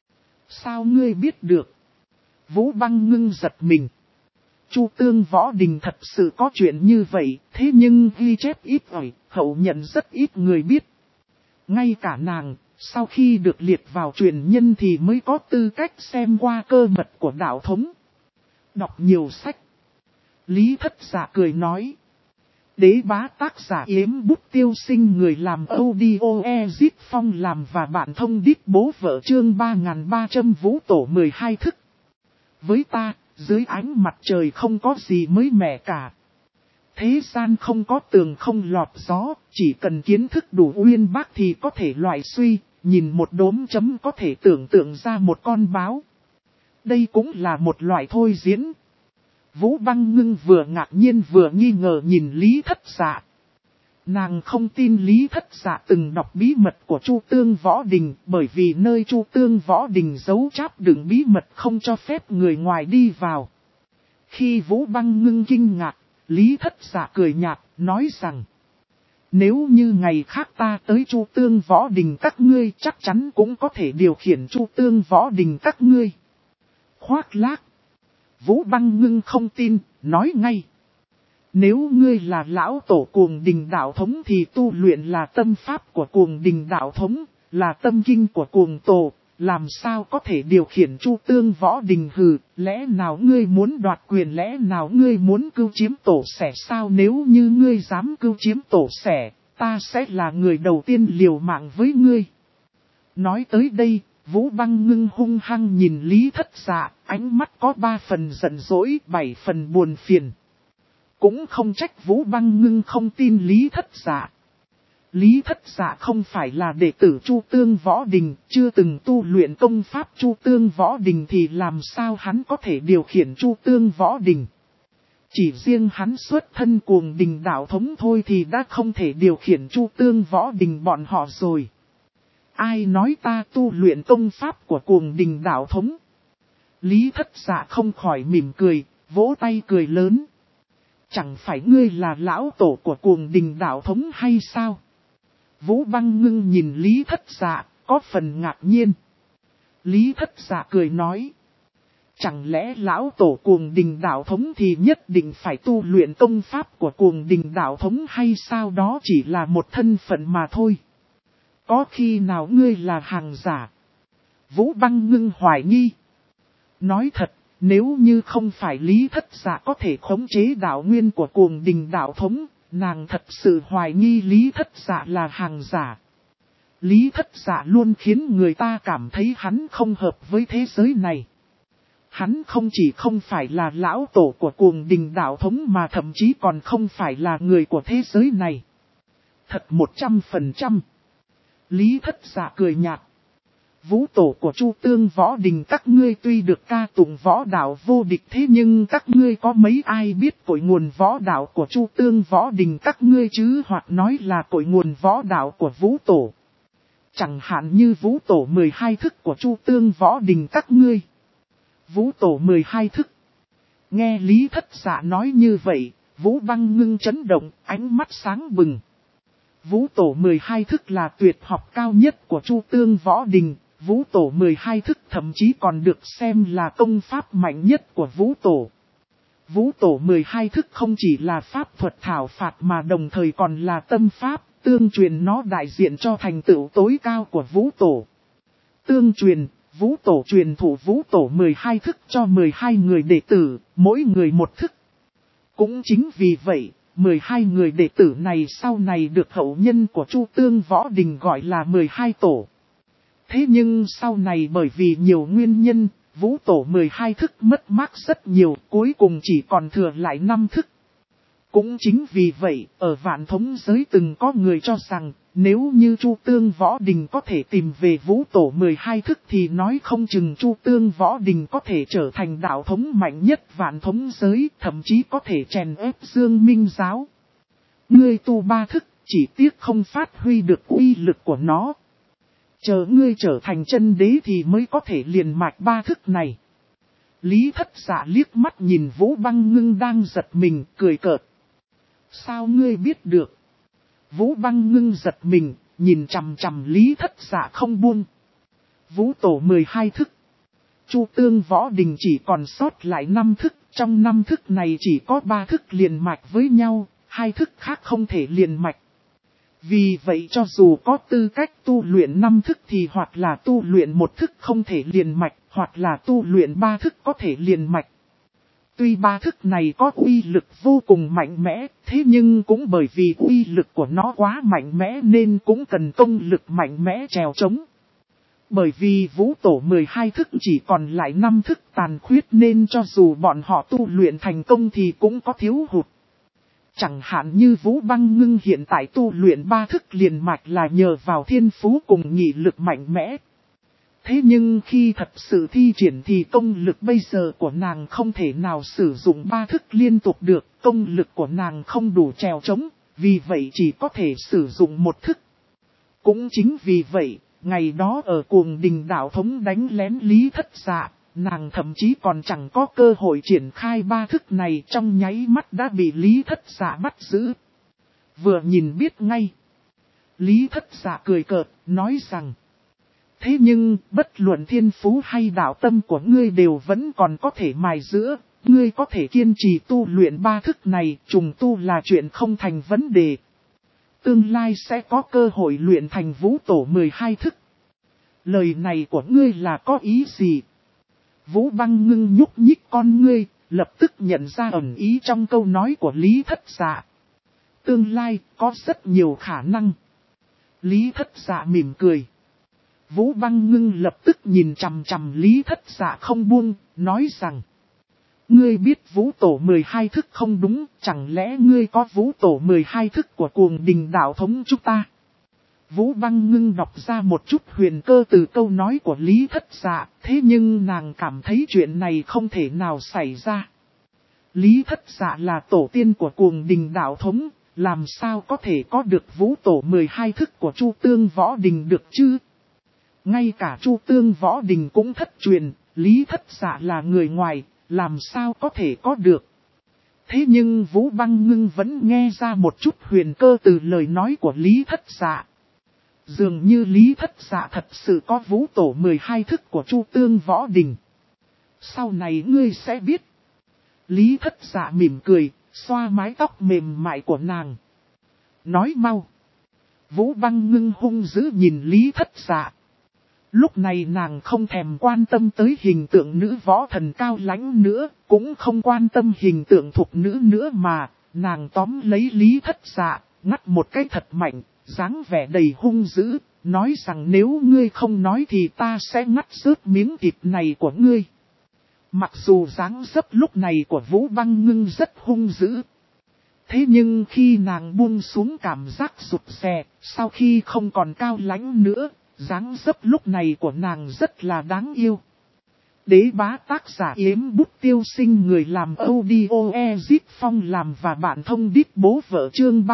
Sao ngươi biết được? Vũ Băng Ngưng giật mình. Chu Tương Võ Đình thật sự có chuyện như vậy, thế nhưng ghi chép ít ỏi, hậu nhận rất ít người biết. Ngay cả nàng, sau khi được liệt vào truyền nhân thì mới có tư cách xem qua cơ mật của đạo thống. Đọc nhiều sách. Lý Thất Dạ cười nói. Đế bá tác giả Yếm Bút Tiêu Sinh, người làm audio Ezit Phong làm và bạn thông đít bố vợ chương 3300 vũ tổ 12 thức. Với ta, dưới ánh mặt trời không có gì mới mẻ cả. Thế gian không có tường không lọt gió, chỉ cần kiến thức đủ uyên bác thì có thể loại suy, nhìn một đốm chấm có thể tưởng tượng ra một con báo. Đây cũng là một loại thôi diễn. Vũ Băng Ngưng vừa ngạc nhiên vừa nghi ngờ nhìn Lý Thất Dạ. Nàng không tin Lý Thất Dạ từng đọc bí mật của Chu Tương Võ Đình, bởi vì nơi Chu Tương Võ Đình giấu cháp đựng bí mật không cho phép người ngoài đi vào. Khi Vũ Băng Ngưng kinh ngạc, Lý Thất Dạ cười nhạt, nói rằng: nếu như ngày khác ta tới Chu Tương Võ Đình các ngươi chắc chắn cũng có thể điều khiển Chu Tương Võ Đình các ngươi. Khoác lác. Vũ Băng Ngưng không tin, nói ngay: nếu ngươi là lão tổ Cuồng Đình đạo thống thì tu luyện là tâm pháp của Cuồng Đình đạo thống, là tâm kinh của Cuồng Tổ, làm sao có thể điều khiển Chu Tương Võ Đình hừ, lẽ nào ngươi muốn đoạt quyền, lẽ nào ngươi muốn cưu chiếm tổ sẻ sao? Nếu như ngươi dám cưu chiếm tổ sẻ, ta sẽ là người đầu tiên liều mạng với ngươi. Nói tới đây, Vũ Băng Ngưng hung hăng nhìn Lý Thất Dạ, ánh mắt có 3 phần giận dỗi, 7 phần buồn phiền. Cũng không trách Vũ Băng Ngưng không tin Lý Thất Dạ. Lý Thất Dạ không phải là đệ tử Chu Tương Võ Đình, chưa từng tu luyện công pháp Chu Tương Võ Đình thì làm sao hắn có thể điều khiển Chu Tương Võ Đình. Chỉ riêng hắn xuất thân Cuồng Đình đạo thống thôi thì đã không thể điều khiển Chu Tương Võ Đình bọn họ rồi. Ai nói ta tu luyện công pháp của Cuồng Đình đạo thống? Lý Thất Dạ không khỏi mỉm cười, vỗ tay cười lớn. Chẳng phải ngươi là lão tổ của Cuồng Đình đạo thống hay sao? Vũ Băng Ngưng nhìn Lý Thất Dạ, có phần ngạc nhiên. Lý Thất Dạ cười nói: chẳng lẽ lão tổ Cuồng Đình đạo thống thì nhất định phải tu luyện công pháp của Cuồng Đình đạo thống hay sao? Đó chỉ là một thân phận mà thôi. Có khi nào ngươi là hàng giả? Vũ Băng Ngưng hoài nghi. Nói thật, nếu như không phải Lý Thất Dạ có thể khống chế đạo nguyên của Cuồng Đình đạo thống, nàng thật sự hoài nghi Lý Thất Dạ là hàng giả. Lý Thất Dạ luôn khiến người ta cảm thấy hắn không hợp với thế giới này. Hắn không chỉ không phải là lão tổ của Cuồng Đình đạo thống mà thậm chí còn không phải là người của thế giới này. Thật 100%. Lý Thất Dạ cười nhạt. Vũ tổ của Chu Tương Võ Đình các ngươi tuy được ca tụng võ đạo vô địch, thế nhưng các ngươi có mấy ai biết cội nguồn võ đạo của Chu Tương Võ Đình các ngươi chứ, hoặc nói là cội nguồn võ đạo của Vũ tổ. Chẳng hạn như Vũ tổ 12 thức của Chu Tương Võ Đình các ngươi. Vũ tổ 12 thức. Nghe Lý Thất Dạ nói như vậy, Vũ Băng Ngưng chấn động, ánh mắt sáng bừng. Vũ tổ 12 thức là tuyệt học cao nhất của Chu Tương Võ Đình. Vũ tổ 12 thức thậm chí còn được xem là công pháp mạnh nhất của Vũ tổ. Vũ tổ 12 thức không chỉ là pháp thuật thảo phạt mà đồng thời còn là tâm pháp, tương truyền nó đại diện cho thành tựu tối cao của Vũ tổ. Tương truyền, Vũ tổ truyền thủ Vũ tổ 12 thức cho 12 người đệ tử, mỗi người một thức. Cũng chính vì vậy, 12 người đệ tử này sau này được hậu nhân của Chu Tương Võ Đình gọi là 12 tổ. Thế nhưng sau này bởi vì nhiều nguyên nhân, Vũ tổ 12 thức mất mát rất nhiều, cuối cùng chỉ còn thừa lại 5 thức. Cũng chính vì vậy, ở Vạn Thống giới từng có người cho rằng, nếu như Chu Tương Võ Đình có thể tìm về Vũ tổ 12 thức thì nói không chừng Chu Tương Võ Đình có thể trở thành đạo thống mạnh nhất Vạn Thống giới, thậm chí có thể chèn ép Dương Minh giáo. Ngươi tu 3 thức, chỉ tiếc không phát huy được uy lực của nó. Chờ ngươi trở thành chân đế thì mới có thể liền mạch 3 thức này. Lý Thất Dạ liếc mắt nhìn Vũ Băng Ngưng đang giật mình, cười cợt. Sao ngươi biết được? Vũ Băng Ngưng giật mình, nhìn chằm chằm Lý Thất Dạ không buông. Vũ tổ 12 thức. Chu Tương Võ Đình chỉ còn sót lại 5 thức, trong 5 thức này chỉ có 3 thức liền mạch với nhau, 2 thức khác không thể liền mạch. Vì vậy cho dù có tư cách tu luyện 5 thức thì hoặc là tu luyện 1 thức không thể liền mạch, hoặc là tu luyện 3 thức có thể liền mạch. Tuy 3 thức này có uy lực vô cùng mạnh mẽ, thế nhưng cũng bởi vì uy lực của nó quá mạnh mẽ nên cũng cần công lực mạnh mẽ trèo trống. Bởi vì Vũ tổ 12 thức chỉ còn lại 5 thức tàn khuyết nên cho dù bọn họ tu luyện thành công thì cũng có thiếu hụt. Chẳng hạn như Vũ Băng Ngưng hiện tại tu luyện 3 thức liền mạch là nhờ vào thiên phú cùng nghị lực mạnh mẽ. Thế nhưng khi thật sự thi triển thì công lực bây giờ của nàng không thể nào sử dụng 3 thức liên tục được, công lực của nàng không đủ trèo trống, vì vậy chỉ có thể sử dụng 1 thức. Cũng chính vì vậy, ngày đó ở Cuồng Đình Đạo Thống đánh lén Lý Thất Dạ, nàng thậm chí còn chẳng có cơ hội triển khai 3 thức này, trong nháy mắt đã bị Lý Thất Dạ bắt giữ. Vừa nhìn biết ngay. Lý Thất Dạ cười cợt, nói rằng: thế nhưng, bất luận thiên phú hay đạo tâm của ngươi đều vẫn còn có thể mài giũa, ngươi có thể kiên trì tu luyện 3 thức này, trùng tu là chuyện không thành vấn đề. Tương lai sẽ có cơ hội luyện thành Vũ Tổ 12 thức. Lời này của ngươi là có ý gì? Vũ Băng Ngưng nhúc nhích con ngươi, lập tức nhận ra ẩn ý trong câu nói của Lý Thất Dạ. Tương lai có rất nhiều khả năng. Lý Thất Dạ mỉm cười. Vũ Băng Ngưng lập tức nhìn chằm chằm Lý Thất Dạ không buông, nói rằng: ngươi biết Vũ Tổ 12 thức không đúng, chẳng lẽ ngươi có Vũ Tổ 12 thức của Cuồng Đình Đạo Thống chúng ta? Vũ Băng Ngưng đọc ra một chút huyền cơ từ câu nói của Lý Thất Dạ, thế nhưng nàng cảm thấy chuyện này không thể nào xảy ra. Lý Thất Dạ là tổ tiên của Cuồng Đình Đạo Thống, làm sao có thể có được Vũ Tổ 12 thức của Chu Tương Võ Đình được chứ? Ngay cả Chu Tương Võ Đình cũng thất truyền, Lý Thất Dạ là người ngoài, làm sao có thể có được? Thế nhưng Vũ Băng Ngưng vẫn nghe ra một chút huyền cơ từ lời nói của Lý Thất Dạ. Dường như Lý Thất Dạ thật sự có Vũ Tổ 12 thức của Chu Tương Võ Đình. Sau này ngươi sẽ biết. Lý Thất Dạ mỉm cười, xoa mái tóc mềm mại của nàng. Nói mau. Vũ Băng Ngưng hung dữ nhìn Lý Thất Dạ. Lúc này nàng không thèm quan tâm tới hình tượng nữ võ thần cao lãnh nữa, cũng không quan tâm hình tượng thục nữ nữa mà, nàng tóm lấy Lý Thất Dạ, ngắt một cái thật mạnh, dáng vẻ đầy hung dữ, nói rằng nếu ngươi không nói thì ta sẽ ngắt rớt miếng thịt này của ngươi. Mặc dù dáng dấp lúc này của Vũ Băng Ngưng rất hung dữ. Thế nhưng khi nàng buông xuống cảm giác rụt rè, sau khi không còn cao lãnh nữa, dáng dấp lúc này của nàng rất là đáng yêu. Đế bá tác giả Yếm Bút Tiêu Sinh, người làm audio Ezip Phong làm và bạn thông đít bố vợ, chương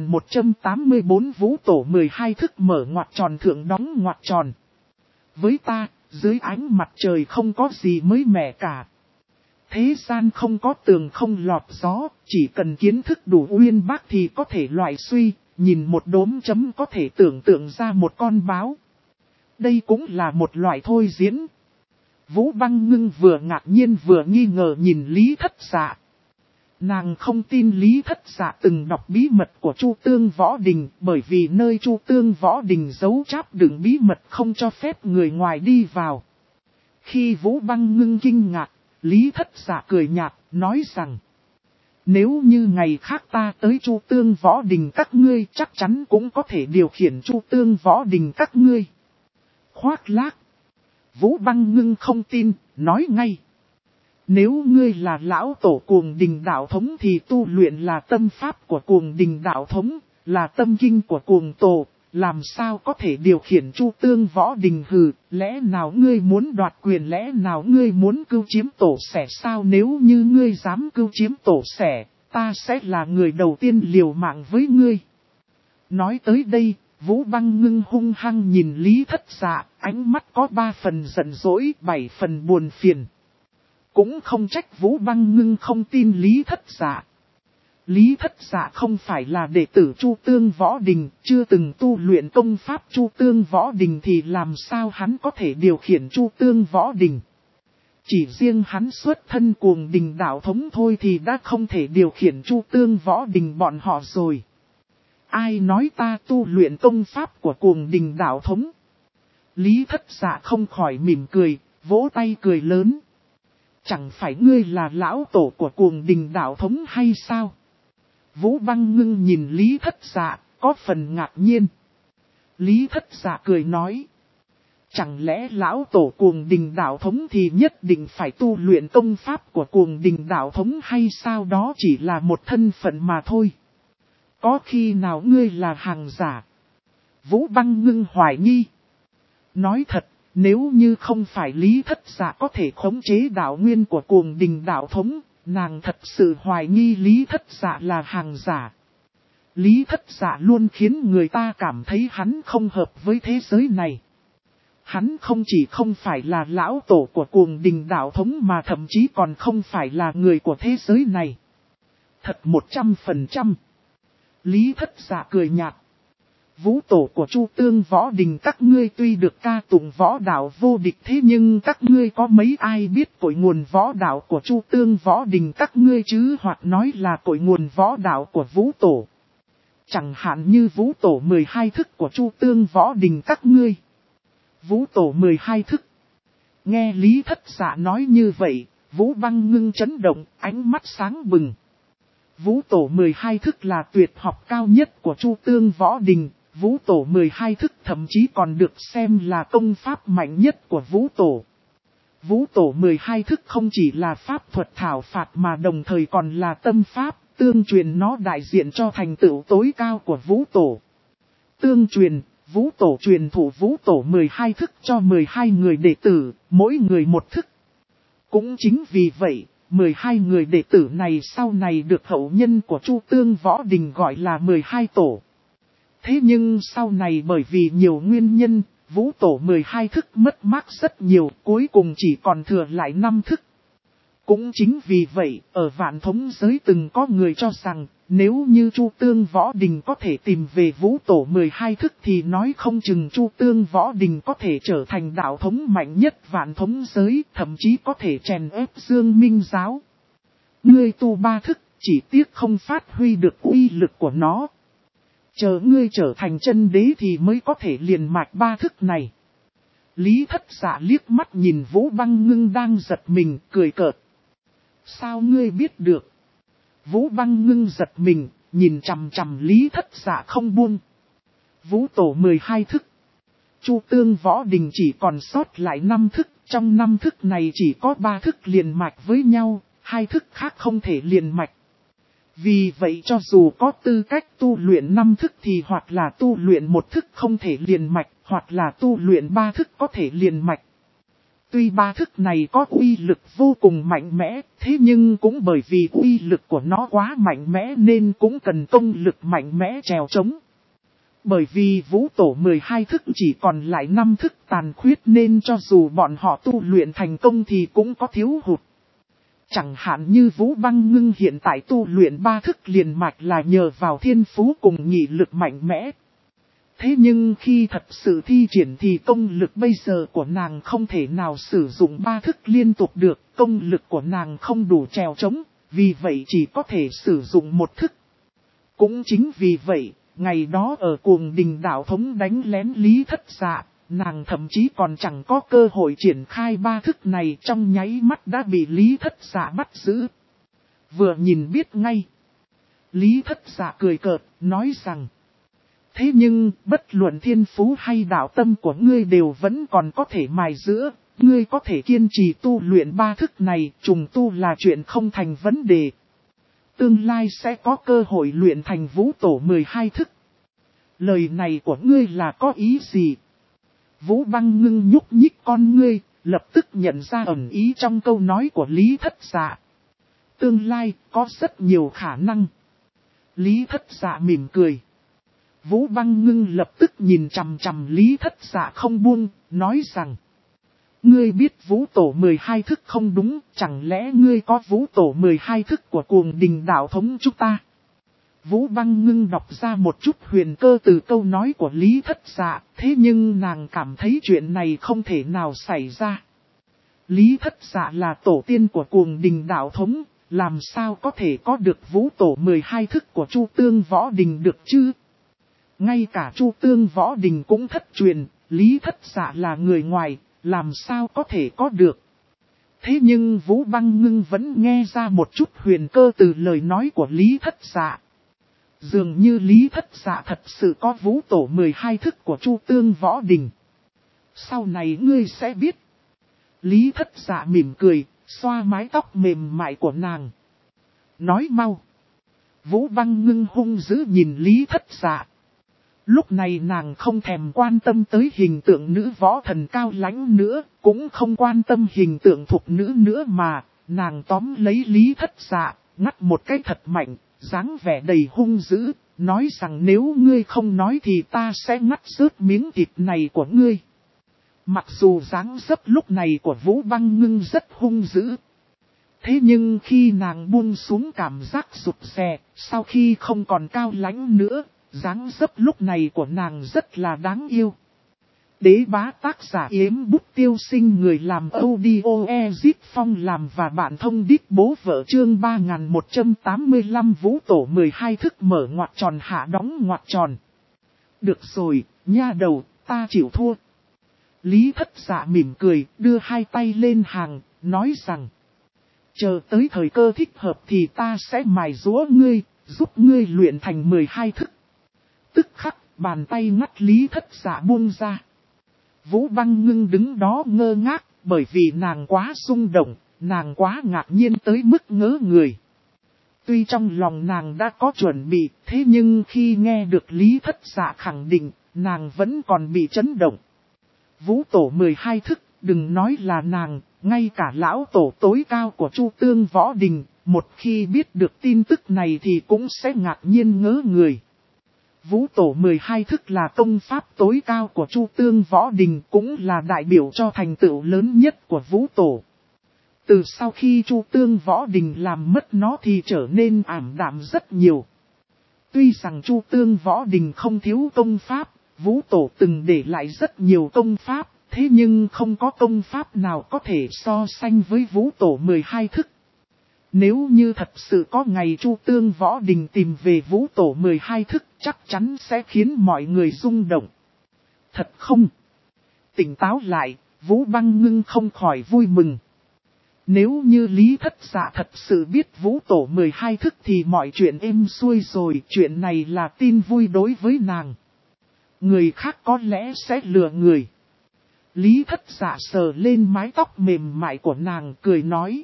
3184 Vũ Tổ 12 thức mở ngoặc tròn thượng đóng ngoặc tròn. Với ta, dưới ánh mặt trời không có gì mới mẻ cả. Thế gian không có tường không lọt gió, chỉ cần kiến thức đủ uyên bác thì có thể loại suy, nhìn một đốm chấm có thể tưởng tượng ra một con báo. Đây cũng là một loại thôi diễn. Vũ Băng Ngưng vừa ngạc nhiên vừa nghi ngờ nhìn Lý Thất Dạ. Nàng không tin Lý Thất Dạ từng đọc bí mật của Chu Tương Võ Đình, bởi vì nơi Chu Tương Võ Đình giấu cháp đựng bí mật không cho phép người ngoài đi vào. Khi Vũ Băng Ngưng kinh ngạc, Lý Thất Dạ cười nhạt, nói rằng: nếu như ngày khác ta tới Chu Tương Võ Đình các ngươi chắc chắn cũng có thể điều khiển Chu Tương Võ Đình các ngươi. Khoác lác. Vũ Băng Ngưng không tin, nói ngay: nếu ngươi là lão tổ Cuồng Đình Đạo Thống thì tu luyện là tâm pháp của Cuồng Đình Đạo Thống, là tâm kinh của Cuồng Tổ, làm sao có thể điều khiển Chu Tương Võ Đình? Hừ, lẽ nào ngươi muốn đoạt quyền, lẽ nào ngươi muốn cưu chiếm tổ sẻ sao? Nếu như ngươi dám cưu chiếm tổ sẻ, ta sẽ là người đầu tiên liều mạng với ngươi. Nói tới đây, Vũ Băng Ngưng hung hăng nhìn Lý Thất Dạ, ánh mắt có 3 phần giận dỗi, 7 phần buồn phiền. Cũng không trách Vũ Băng Ngưng không tin Lý Thất Dạ. Lý Thất Dạ không phải là đệ tử Chu Tương Võ Đình, chưa từng tu luyện công pháp Chu Tương Võ Đình thì làm sao hắn có thể điều khiển Chu Tương Võ Đình. Chỉ riêng hắn xuất thân Cuồng Đình Đạo Thống thôi thì đã không thể điều khiển Chu Tương Võ Đình bọn họ rồi. Ai nói ta tu luyện công pháp của Cuồng Đình Đạo Thống? Lý Thất Dạ không khỏi mỉm cười, vỗ tay cười lớn. Chẳng phải ngươi là lão tổ của Cuồng Đình Đạo Thống hay sao? Vũ Băng Ngưng nhìn Lý Thất Dạ, có phần ngạc nhiên. Lý Thất Dạ cười nói: Chẳng lẽ lão tổ Cuồng Đình đạo thống thì nhất định phải tu luyện công pháp của Cuồng Đình đạo thống hay sao, đó chỉ là một thân phận mà thôi. Có khi nào ngươi là hàng giả? Vũ Băng Ngưng hoài nghi. Nói thật, nếu như không phải Lý Thất Dạ có thể khống chế đạo nguyên của Cuồng Đình đạo thống, nàng thật sự hoài nghi Lý Thất Dạ là hàng giả. Lý Thất Dạ luôn khiến người ta cảm thấy hắn không hợp với thế giới này. Hắn không chỉ không phải là lão tổ của Cuồng Đình đạo thống mà thậm chí còn không phải là người của thế giới này. Thật 100%. Lý Thất Dạ cười nhạt. Vũ tổ của Chu Tương Võ Đình các ngươi tuy được ca tụng võ đạo vô địch, thế nhưng các ngươi có mấy ai biết cội nguồn võ đạo của Chu Tương Võ Đình các ngươi chứ, hoặc nói là cội nguồn võ đạo của Vũ tổ. Chẳng hạn như Vũ tổ 12 thức của Chu Tương Võ Đình các ngươi. Vũ tổ 12 thức. Nghe Lý Thất Dạ nói như vậy, Vũ Băng Ngưng chấn động, ánh mắt sáng bừng. Vũ tổ 12 thức là tuyệt học cao nhất của Chu Tương Võ Đình. Vũ tổ 12 thức thậm chí còn được xem là công pháp mạnh nhất của Vũ tổ. Vũ tổ 12 thức không chỉ là pháp thuật thảo phạt mà đồng thời còn là tâm pháp, tương truyền nó đại diện cho thành tựu tối cao của Vũ tổ. Tương truyền, Vũ tổ truyền thủ Vũ tổ 12 thức cho 12 người đệ tử, mỗi người một thức. Cũng chính vì vậy, 12 người đệ tử này sau này được hậu nhân của Chu Tương Võ Đình gọi là 12 tổ. Thế nhưng sau này bởi vì nhiều nguyên nhân, Vũ tổ 12 thức mất mát rất nhiều, cuối cùng chỉ còn thừa lại 5 thức. Cũng chính vì vậy, ở Vạn Thống giới từng có người cho rằng, nếu như Chu Tương Võ Đình có thể tìm về Vũ tổ 12 thức thì nói không chừng Chu Tương Võ Đình có thể trở thành đạo thống mạnh nhất Vạn Thống giới, thậm chí có thể chèn ép Dương Minh giáo. Ngươi tu 3 thức, chỉ tiếc không phát huy được uy lực của nó. Chờ ngươi trở thành chân đế thì mới có thể liền mạch 3 thức này. Lý Thất Dạ liếc mắt nhìn Vũ Băng Ngưng đang giật mình, cười cợt. Sao ngươi biết được? Vũ Băng Ngưng giật mình, nhìn chằm chằm Lý Thất Dạ không buông. Vũ tổ 12 thức. Chu Tương Võ Đình chỉ còn sót lại 5 thức, trong 5 thức này chỉ có 3 thức liền mạch với nhau, 2 thức khác không thể liền mạch. Vì vậy cho dù có tư cách tu luyện 5 thức thì hoặc là tu luyện 1 thức không thể liền mạch, hoặc là tu luyện 3 thức có thể liền mạch. Tuy 3 thức này có uy lực vô cùng mạnh mẽ, thế nhưng cũng bởi vì uy lực của nó quá mạnh mẽ nên cũng cần công lực mạnh mẽ trèo trống. Bởi vì Vũ tổ 12 thức chỉ còn lại 5 thức tàn khuyết nên cho dù bọn họ tu luyện thành công thì cũng có thiếu hụt. Chẳng hạn như Vũ Băng Ngưng hiện tại tu luyện 3 thức liền mạch là nhờ vào thiên phú cùng nghị lực mạnh mẽ. Thế nhưng khi thật sự thi triển thì công lực bây giờ của nàng không thể nào sử dụng 3 thức liên tục được, công lực của nàng không đủ trèo trống, vì vậy chỉ có thể sử dụng 1 thức. Cũng chính vì vậy, ngày đó ở Cuồng Đình đạo thống đánh lén Lý Thất Dạ, nàng thậm chí còn chẳng có cơ hội triển khai 3 thức này, trong nháy mắt đã bị Lý Thất Dạ bắt giữ. Vừa nhìn biết ngay. Lý Thất Dạ cười cợt, nói rằng. Thế nhưng, bất luận thiên phú hay đạo tâm của ngươi đều vẫn còn có thể mài giũa, ngươi có thể kiên trì tu luyện 3 thức này, trùng tu là chuyện không thành vấn đề. Tương lai sẽ có cơ hội luyện thành Vũ tổ 12 thức. Lời này của ngươi là có ý gì? Vũ Băng Ngưng nhúc nhích con ngươi, lập tức nhận ra ẩn ý trong câu nói của Lý Thất Dạ. Tương lai có rất nhiều khả năng. Lý Thất Dạ mỉm cười. Vũ Băng Ngưng lập tức nhìn chằm chằm Lý Thất Dạ không buông, nói rằng. Ngươi biết Vũ tổ 12 thức không đúng, chẳng lẽ ngươi có Vũ tổ 12 thức của Cuồng Đình đạo thống chúng ta? Vũ Băng Ngưng đọc ra một chút huyền cơ từ câu nói của Lý Thất Dạ, thế nhưng nàng cảm thấy chuyện này không thể nào xảy ra. Lý Thất Dạ là tổ tiên của Cuồng Đình đạo thống, làm sao có thể có được Vũ tổ 12 thức của Chu Tương Võ Đình được chứ? Ngay cả Chu Tương Võ Đình cũng thất truyền, Lý Thất Dạ là người ngoài, làm sao có thể có được? Thế nhưng Vũ Băng Ngưng vẫn nghe ra một chút huyền cơ từ lời nói của Lý Thất Dạ. Dường như Lý Thất Dạ thật sự có Vũ tổ 12 thức của Chu Tương Võ Đình. Sau này ngươi sẽ biết. Lý Thất Dạ mỉm cười, xoa mái tóc mềm mại của nàng. Nói mau. Vũ Băng Ngưng hung dữ nhìn Lý Thất Dạ. Lúc này nàng không thèm quan tâm tới hình tượng nữ võ thần cao lãnh nữa, cũng không quan tâm hình tượng thục nữ nữa mà, nàng tóm lấy Lý Thất Dạ, ngắt một cái thật mạnh, dáng vẻ đầy hung dữ, nói rằng nếu ngươi không nói thì ta sẽ ngắt rớt miếng thịt này của ngươi. Mặc dù dáng dấp lúc này của Vũ Băng Ngưng rất hung dữ. Thế nhưng khi nàng buông xuống cảm giác rụt rè, sau khi không còn cao lãnh nữa, dáng dấp lúc này của nàng rất là đáng yêu. Đế bá tác giả Yếm Bút Tiêu Sinh, người làm audio Ezip Phong làm và bạn thông đít bố vợ, chương 3185 Vũ Tổ 12 thức mở ngoặc tròn hạ đóng ngoặc tròn. Được rồi, nha đầu, ta chịu thua. Lý Thất Dạ mỉm cười, đưa hai tay lên hàng, nói rằng. Chờ tới thời cơ thích hợp thì ta sẽ mài giũa ngươi, giúp ngươi luyện thành 12 thức. Tức khắc, bàn tay ngắt Lý Thất Dạ buông ra. Vũ Băng Ngưng đứng đó ngơ ngác, bởi vì nàng quá xung động, nàng quá ngạc nhiên tới mức ngớ người. Tuy trong lòng nàng đã có chuẩn bị, thế nhưng khi nghe được Lý Thất Dạ khẳng định, nàng vẫn còn bị chấn động. Vũ Tổ 12 thức, đừng nói là nàng, ngay cả lão tổ tối cao của Chu Tương Võ Đình, một khi biết được tin tức này thì cũng sẽ ngạc nhiên ngớ người. Vũ Tổ 12 thức là công pháp tối cao của Chu Tương Võ Đình, cũng là đại biểu cho thành tựu lớn nhất của Vũ Tổ. Từ sau khi Chu Tương Võ Đình làm mất nó thì trở nên ảm đạm rất nhiều. Tuy rằng Chu Tương Võ Đình không thiếu công pháp, Vũ Tổ từng để lại rất nhiều công pháp, thế nhưng không có công pháp nào có thể so sánh với Vũ Tổ 12 thức. Nếu như thật sự có ngày Chu Tương Võ Đình tìm về Vũ Tổ 12 thức, chắc chắn sẽ khiến mọi người rung động. Thật không? Tỉnh táo lại, Vũ Băng Ngưng không khỏi vui mừng. Nếu như Lý Thất Dạ thật sự biết Vũ Tổ 12 thức thì mọi chuyện êm xuôi rồi, chuyện này là tin vui đối với nàng. Người khác có lẽ sẽ lừa người. Lý Thất Dạ sờ lên mái tóc mềm mại của nàng, cười nói.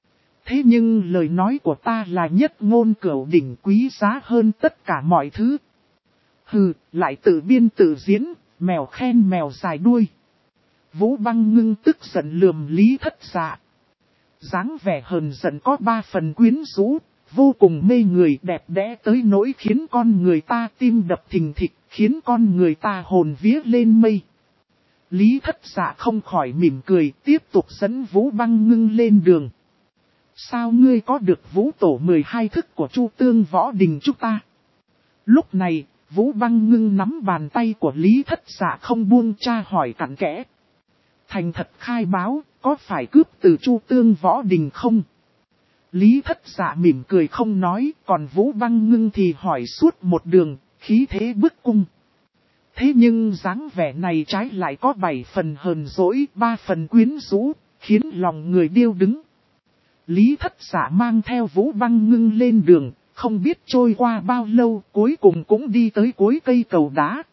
Thế nhưng lời nói của ta là nhất ngôn cửu đỉnh, quý giá hơn tất cả mọi thứ. Hừ, lại tự biên tự diễn, mèo khen mèo dài đuôi. Vũ Băng Ngưng tức giận lườm Lý Thất Dạ. Dáng vẻ hờn giận có 3 phần quyến rũ, vô cùng mê người, đẹp đẽ tới nỗi khiến con người ta tim đập thình thịch, khiến con người ta hồn vía lên mây. Lý Thất Dạ không khỏi mỉm cười, tiếp tục dẫn Vũ Băng Ngưng lên đường. Sao ngươi có được Vũ Tổ 12 thức của Chu Tương Võ Đình chúng ta? Lúc này, Vũ Băng Ngưng nắm bàn tay của Lý Thất Dạ không buông, tra hỏi cặn kẽ. Thành thật khai báo, có phải cướp từ Chu Tương Võ Đình không? Lý Thất Dạ mỉm cười không nói, còn Vũ Băng Ngưng thì hỏi suốt một đường, khí thế bức cung. Thế nhưng dáng vẻ này trái lại có 7 phần hờn dỗi, 3 phần quyến rũ, khiến lòng người điêu đứng. Lý Thất Dạ mang theo Vũ Băng Ngưng lên đường, không biết trôi qua bao lâu, cuối cùng cũng đi tới cuối cây cầu đá.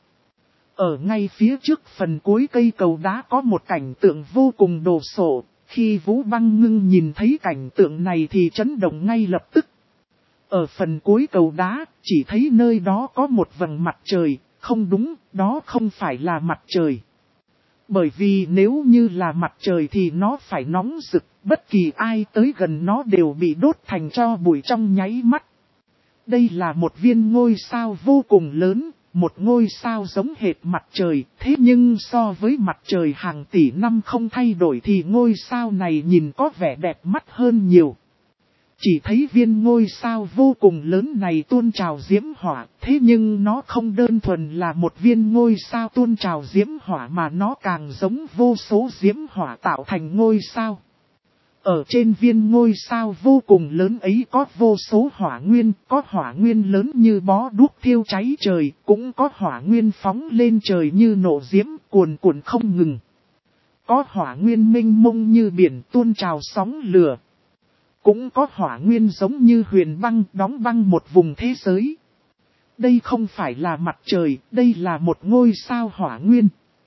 Ở ngay phía trước phần cuối cây cầu đá có một cảnh tượng vô cùng đồ sộ, khi Vũ Băng Ngưng nhìn thấy cảnh tượng này thì chấn động ngay lập tức. Ở phần cuối cầu đá, chỉ thấy nơi đó có một vầng mặt trời, không đúng, đó không phải là mặt trời. Bởi vì nếu như là mặt trời thì nó phải nóng rực, bất kỳ ai tới gần nó đều bị đốt thành tro bụi trong nháy mắt. Đây là một viên ngôi sao vô cùng lớn, một ngôi sao giống hệt mặt trời, thế nhưng so với mặt trời hàng tỷ năm không thay đổi thì ngôi sao này nhìn có vẻ đẹp mắt hơn nhiều. Chỉ thấy viên ngôi sao vô cùng lớn này tuôn trào diễm hỏa, thế nhưng nó không đơn thuần là một viên ngôi sao tuôn trào diễm hỏa mà nó càng giống vô số diễm hỏa tạo thành ngôi sao. Ở trên viên ngôi sao vô cùng lớn ấy có vô số hỏa nguyên, có hỏa nguyên lớn như bó đuốc thiêu cháy trời, cũng có hỏa nguyên phóng lên trời như nộ diễm cuồn cuộn không ngừng. Có hỏa nguyên mênh mông như biển tuôn trào sóng lửa. Cũng có hỏa nguyên giống như huyền băng đóng băng một vùng thế giới. Đây không phải là mặt trời, đây là một ngôi sao hỏa nguyên.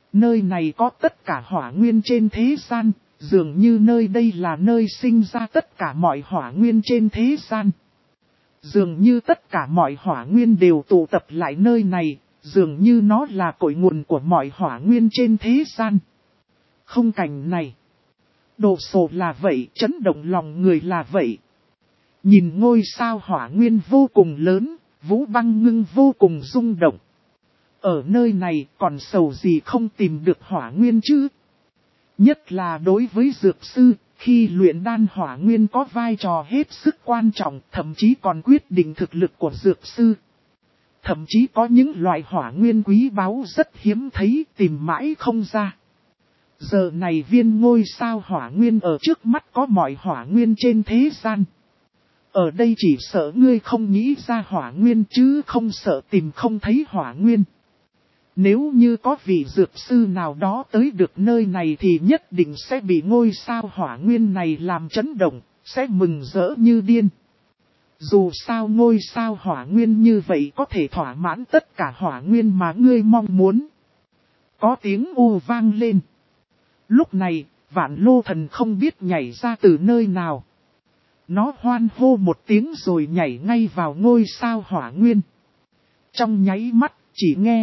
Nơi này có tất cả hỏa nguyên trên thế gian, dường như nơi đây là nơi sinh ra tất cả mọi hỏa nguyên trên thế gian. Dường như tất cả mọi hỏa nguyên đều tụ tập lại nơi này, dường như nó là cội nguồn của mọi hỏa nguyên trên thế gian. Không cảnh này. Đồ sộ là vậy, chấn động lòng người là vậy. Nhìn ngôi sao hỏa nguyên vô cùng lớn, Vũ Băng Ngưng vô cùng rung động. Ở nơi này còn sầu gì không tìm được hỏa nguyên chứ? Nhất là đối với dược sư, khi luyện đan hỏa nguyên có vai trò hết sức quan trọng, thậm chí còn quyết định thực lực của dược sư. Thậm chí có những loại hỏa nguyên quý báu rất hiếm thấy, tìm mãi không ra. Giờ này viên ngôi sao hỏa nguyên ở trước mắt có mọi hỏa nguyên trên thế gian. Ở đây chỉ sợ ngươi không nghĩ ra hỏa nguyên chứ không sợ tìm không thấy hỏa nguyên. Nếu như có vị dược sư nào đó tới được nơi này thì nhất định sẽ bị ngôi sao hỏa nguyên này làm chấn động, sẽ mừng rỡ như điên. Dù sao ngôi sao hỏa nguyên như vậy có thể thỏa mãn tất cả hỏa nguyên mà ngươi mong muốn. Có tiếng u vang lên. Lúc này, Vạn Lô Thần không biết nhảy ra từ nơi nào. Nó hoan hô một tiếng rồi nhảy ngay vào ngôi sao hỏa nguyên. Trong nháy mắt, chỉ nghe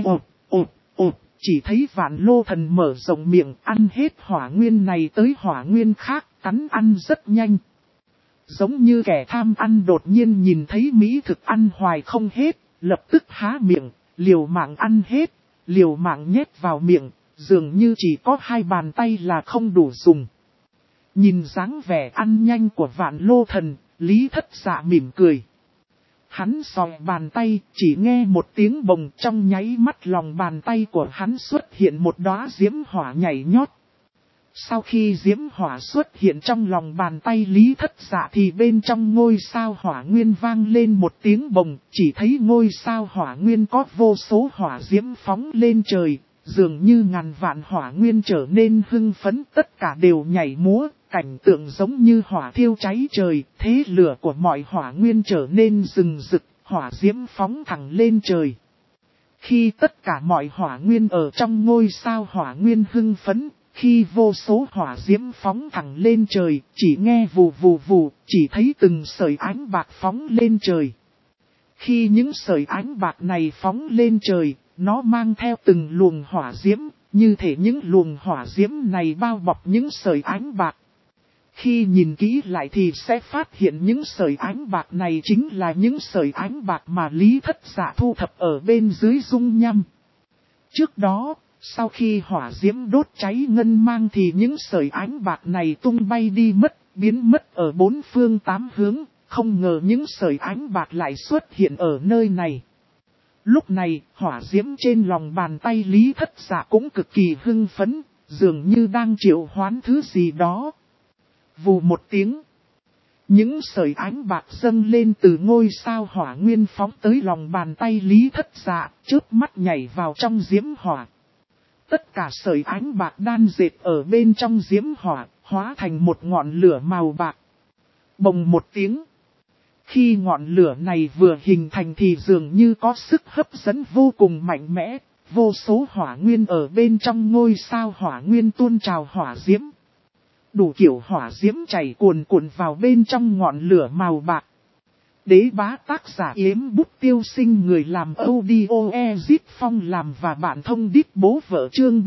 chỉ thấy Vạn Lô Thần mở rộng miệng ăn hết hỏa nguyên này tới hỏa nguyên khác, cắn ăn rất nhanh. Giống như kẻ tham ăn đột nhiên nhìn thấy mỹ thực ăn hoài không hết, lập tức há miệng, liều mạng ăn hết, liều mạng nhét vào miệng, dường như chỉ có 2 bàn tay là không đủ dùng. Nhìn dáng vẻ ăn nhanh của Vạn Lô Thần, Lý Thất Dạ mỉm cười. Hắn sòi bàn tay, chỉ nghe một tiếng bồng, trong nháy mắt lòng bàn tay của hắn xuất hiện một đóa diễm hỏa nhảy nhót. Sau khi diễm hỏa xuất hiện trong lòng bàn tay Lý Thất Dạ thì bên trong ngôi sao hỏa nguyên vang lên một tiếng bồng, chỉ thấy ngôi sao hỏa nguyên có vô số hỏa diễm phóng lên trời, dường như ngàn vạn hỏa nguyên trở nên hưng phấn, tất cả đều nhảy múa, cảnh tượng giống như hỏa thiêu cháy trời, thế lửa của mọi hỏa nguyên trở nên rừng rực, hỏa diễm phóng thẳng lên trời. Khi tất cả mọi hỏa nguyên ở trong ngôi sao hỏa nguyên hưng phấn, khi vô số hỏa diễm phóng thẳng lên trời, chỉ nghe vù vù vù, chỉ thấy từng sợi ánh bạc phóng lên trời. Khi những sợi ánh bạc này phóng lên trời, nó mang theo từng luồng hỏa diễm, như thể những luồng hỏa diễm này bao bọc những sợi ánh bạc. Khi nhìn kỹ lại thì sẽ phát hiện những sợi ánh bạc này chính là những sợi ánh bạc mà Lý Thất Dạ thu thập ở bên dưới dung nham. Trước đó, sau khi hỏa diễm đốt cháy ngân mang thì những sợi ánh bạc này tung bay đi mất, biến mất ở 4 phương 8 hướng, không ngờ những sợi ánh bạc lại xuất hiện ở nơi này. Lúc này, hỏa diễm trên lòng bàn tay Lý Thất Dạ cũng cực kỳ hưng phấn, dường như đang triệu hoán thứ gì đó. Vù một tiếng. Những sợi ánh bạc dâng lên từ ngôi sao hỏa nguyên phóng tới lòng bàn tay Lý Thất Dạ, chớp mắt nhảy vào trong diễm hỏa. Tất cả sợi ánh bạc đan dệt ở bên trong diễm hỏa, hóa thành một ngọn lửa màu bạc. Bồng một tiếng. Khi ngọn lửa này vừa hình thành thì dường như có sức hấp dẫn vô cùng mạnh mẽ, vô số hỏa nguyên ở bên trong ngôi sao hỏa nguyên tuôn trào hỏa diễm. Đủ kiểu hỏa diễm chảy cuồn cuộn vào bên trong ngọn lửa màu bạc. Đế bá tác giả Yếm Bút Tiêu Sinh, người làm audio Ezip Phong làm và bạn thông điệp bố vợ chương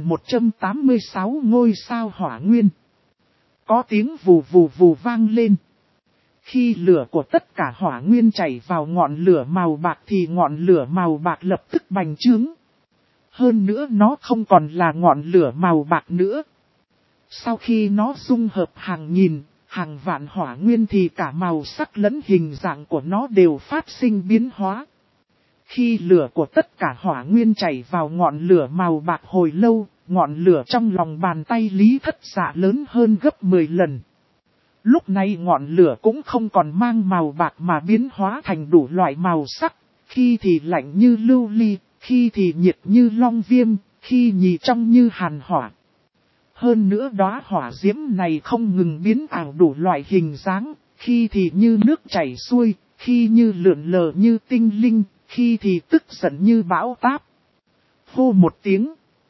3186 ngôi sao hỏa nguyên. Có tiếng vù vù vù vang lên. Khi lửa của tất cả hỏa nguyên chảy vào ngọn lửa màu bạc thì ngọn lửa màu bạc lập tức bành trướng. Hơn nữa nó không còn là ngọn lửa màu bạc nữa. Sau khi nó dung hợp hàng nghìn, hàng vạn hỏa nguyên thì cả màu sắc lẫn hình dạng của nó đều phát sinh biến hóa. Khi lửa của tất cả hỏa nguyên chảy vào ngọn lửa màu bạc hồi lâu, ngọn lửa trong lòng bàn tay Lý Thất Dạ lớn hơn gấp 10 lần. Lúc này ngọn lửa cũng không còn mang màu bạc mà biến hóa thành đủ loại màu sắc, khi thì lạnh như lưu ly, khi thì nhiệt như long viêm, khi nhì trong như hàn hỏa. Hơn nữa đóa hỏa diễm này không ngừng biến ảo đủ loại hình dáng, khi thì như nước chảy xuôi, khi như lượn lờ như tinh linh, khi thì tức giận như bão táp. Hô một tiếng.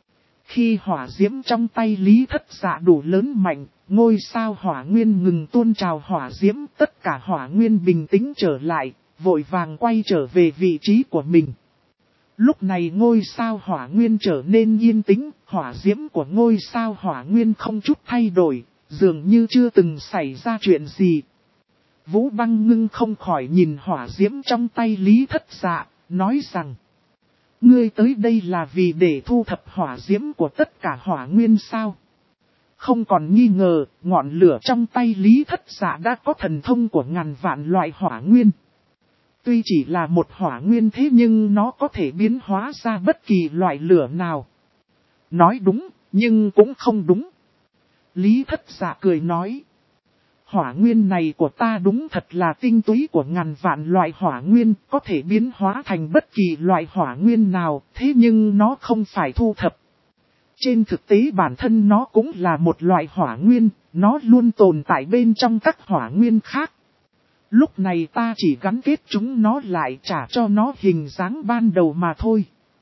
Khi hỏa diễm trong tay Lý Thất Dạ đủ lớn mạnh, ngôi sao hỏa nguyên ngừng tuôn trào hỏa diễm, tất cả hỏa nguyên bình tĩnh trở lại, vội vàng quay trở về vị trí của mình. Lúc này ngôi sao hỏa nguyên trở nên yên tĩnh, hỏa diễm của ngôi sao hỏa nguyên không chút thay đổi, dường như chưa từng xảy ra chuyện gì. Vũ Băng Ngưng không khỏi nhìn hỏa diễm trong tay Lý Thất Dạ, nói rằng: ngươi tới đây là vì để thu thập hỏa diễm của tất cả hỏa nguyên sao? Không còn nghi ngờ, ngọn lửa trong tay Lý Thất Dạ đã có thần thông của ngàn vạn loại hỏa nguyên. Tuy chỉ là một hỏa nguyên thế nhưng nó có thể biến hóa ra bất kỳ loại lửa nào. Nói đúng, nhưng cũng không đúng. Lý Thất Dạ cười nói: hỏa nguyên này của ta đúng thật là tinh túy của ngàn vạn loại hỏa nguyên, có thể biến hóa thành bất kỳ loại hỏa nguyên nào, thế nhưng nó không phải thu thập. Trên thực tế bản thân nó cũng là một loại hỏa nguyên, nó luôn tồn tại bên trong các hỏa nguyên khác. Lúc này ta chỉ gắn kết chúng nó lại trả cho nó hình dáng ban đầu mà thôi.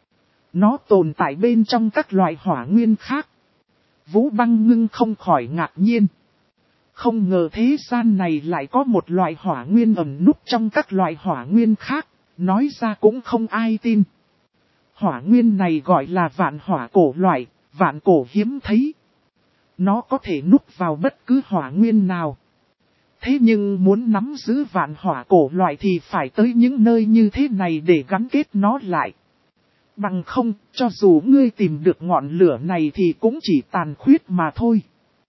Nó tồn tại bên trong các loại hỏa nguyên khác. Vũ Băng Ngưng không khỏi ngạc nhiên. Không ngờ thế gian này lại có một loại hỏa nguyên ẩn núp trong các loại hỏa nguyên khác, nói ra cũng không ai tin. Hỏa nguyên này gọi là vạn hỏa cổ loại, vạn cổ hiếm thấy. Nó có thể núp vào bất cứ hỏa nguyên nào. Thế nhưng muốn nắm giữ vạn hỏa cổ loại thì phải tới những nơi như thế này để gắn kết nó lại. Bằng không, cho dù ngươi tìm được ngọn lửa này thì cũng chỉ tàn khuyết mà thôi.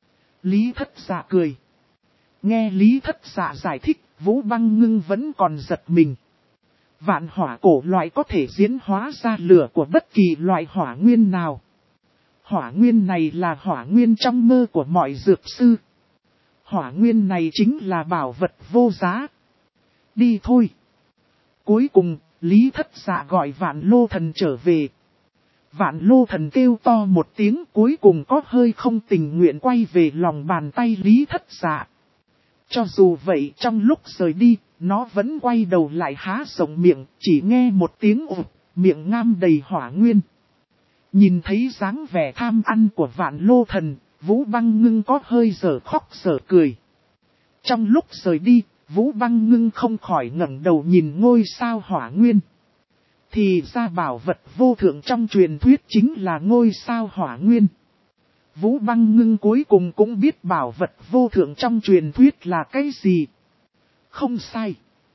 Lý Thất Dạ cười. Nghe Lý Thất Dạ giải thích, Vũ Băng Ngưng vẫn còn giật mình. Vạn hỏa cổ loại có thể diễn hóa ra lửa của bất kỳ loại hỏa nguyên nào. Hỏa nguyên này là hỏa nguyên trong mơ của mọi dược sư. Hỏa nguyên này chính là bảo vật vô giá. Đi thôi. Cuối cùng, Lý Thất Dạ gọi Vạn Lô Thần trở về. Vạn Lô Thần kêu to một tiếng, cuối cùng có hơi không tình nguyện quay về lòng bàn tay Lý Thất Dạ. Cho dù vậy trong lúc rời đi, nó vẫn quay đầu lại há rộng miệng, chỉ nghe một tiếng ụt, miệng ngam đầy hỏa nguyên. Nhìn thấy dáng vẻ tham ăn của Vạn Lô Thần, Vũ Băng Ngưng có hơi dở khóc dở cười. Trong lúc rời đi, Vũ Băng Ngưng không khỏi ngẩng đầu nhìn ngôi sao hỏa nguyên. Thì ra bảo vật vô thượng trong truyền thuyết chính là ngôi sao hỏa nguyên. Vũ Băng Ngưng cuối cùng cũng biết bảo vật vô thượng trong truyền thuyết là cái gì. Không sai.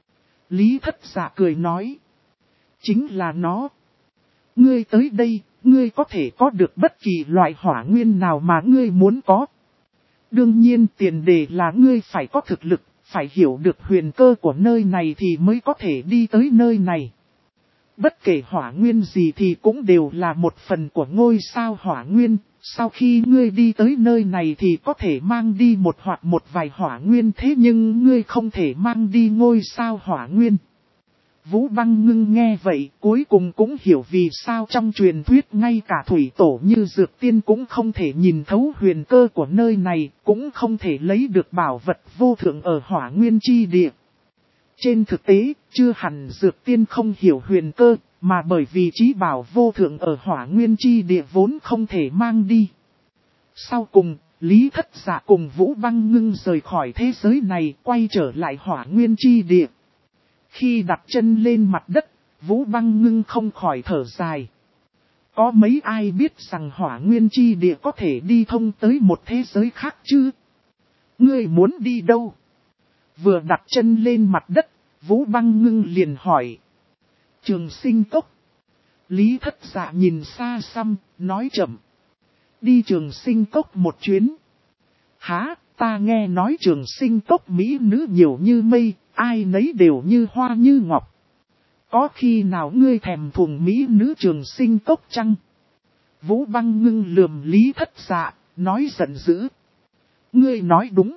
Lý Thất Dạ cười nói. Chính là nó. Ngươi tới đây, ngươi có thể có được bất kỳ loại hỏa nguyên nào mà ngươi muốn có. Đương nhiên tiền đề là ngươi phải có thực lực, phải hiểu được huyền cơ của nơi này thì mới có thể đi tới nơi này. Bất kể hỏa nguyên gì thì cũng đều là một phần của ngôi sao hỏa nguyên. Sau khi ngươi đi tới nơi này thì có thể mang đi một hoặc một vài hỏa nguyên, thế nhưng ngươi không thể mang đi ngôi sao hỏa nguyên. Vũ Băng Ngưng nghe vậy cuối cùng cũng hiểu vì sao trong truyền thuyết ngay cả thủy tổ như Dược Tiên cũng không thể nhìn thấu huyền cơ của nơi này, cũng không thể lấy được bảo vật vô thượng ở hỏa nguyên chi địa. Trên thực tế, chưa hẳn Dược Tiên không hiểu huyền cơ, mà bởi vì chí bảo vô thượng ở hỏa nguyên chi địa vốn không thể mang đi. Sau cùng, Lý Thất Dạ cùng Vũ Băng Ngưng rời khỏi thế giới này, quay trở lại hỏa nguyên chi địa. Khi đặt chân lên mặt đất, Vũ Băng Ngưng không khỏi thở dài. Có mấy ai biết rằng hỏa nguyên chi địa có thể đi thông tới một thế giới khác chứ? Ngươi muốn đi đâu? Vừa đặt chân lên mặt đất, Vũ Băng Ngưng liền hỏi. Trường Sinh Cốc. Lý Thất Dạ nhìn xa xăm, nói chậm. Đi Trường Sinh Cốc một chuyến. Hả, ta nghe nói Trường Sinh Cốc mỹ nữ nhiều như mây, ai nấy đều như hoa như ngọc. Có khi nào ngươi thèm thuồng mỹ nữ Trường Sinh Cốc chăng? Vũ Băng Ngưng lườm Lý Thất Dạ, nói giận dữ. Ngươi nói đúng.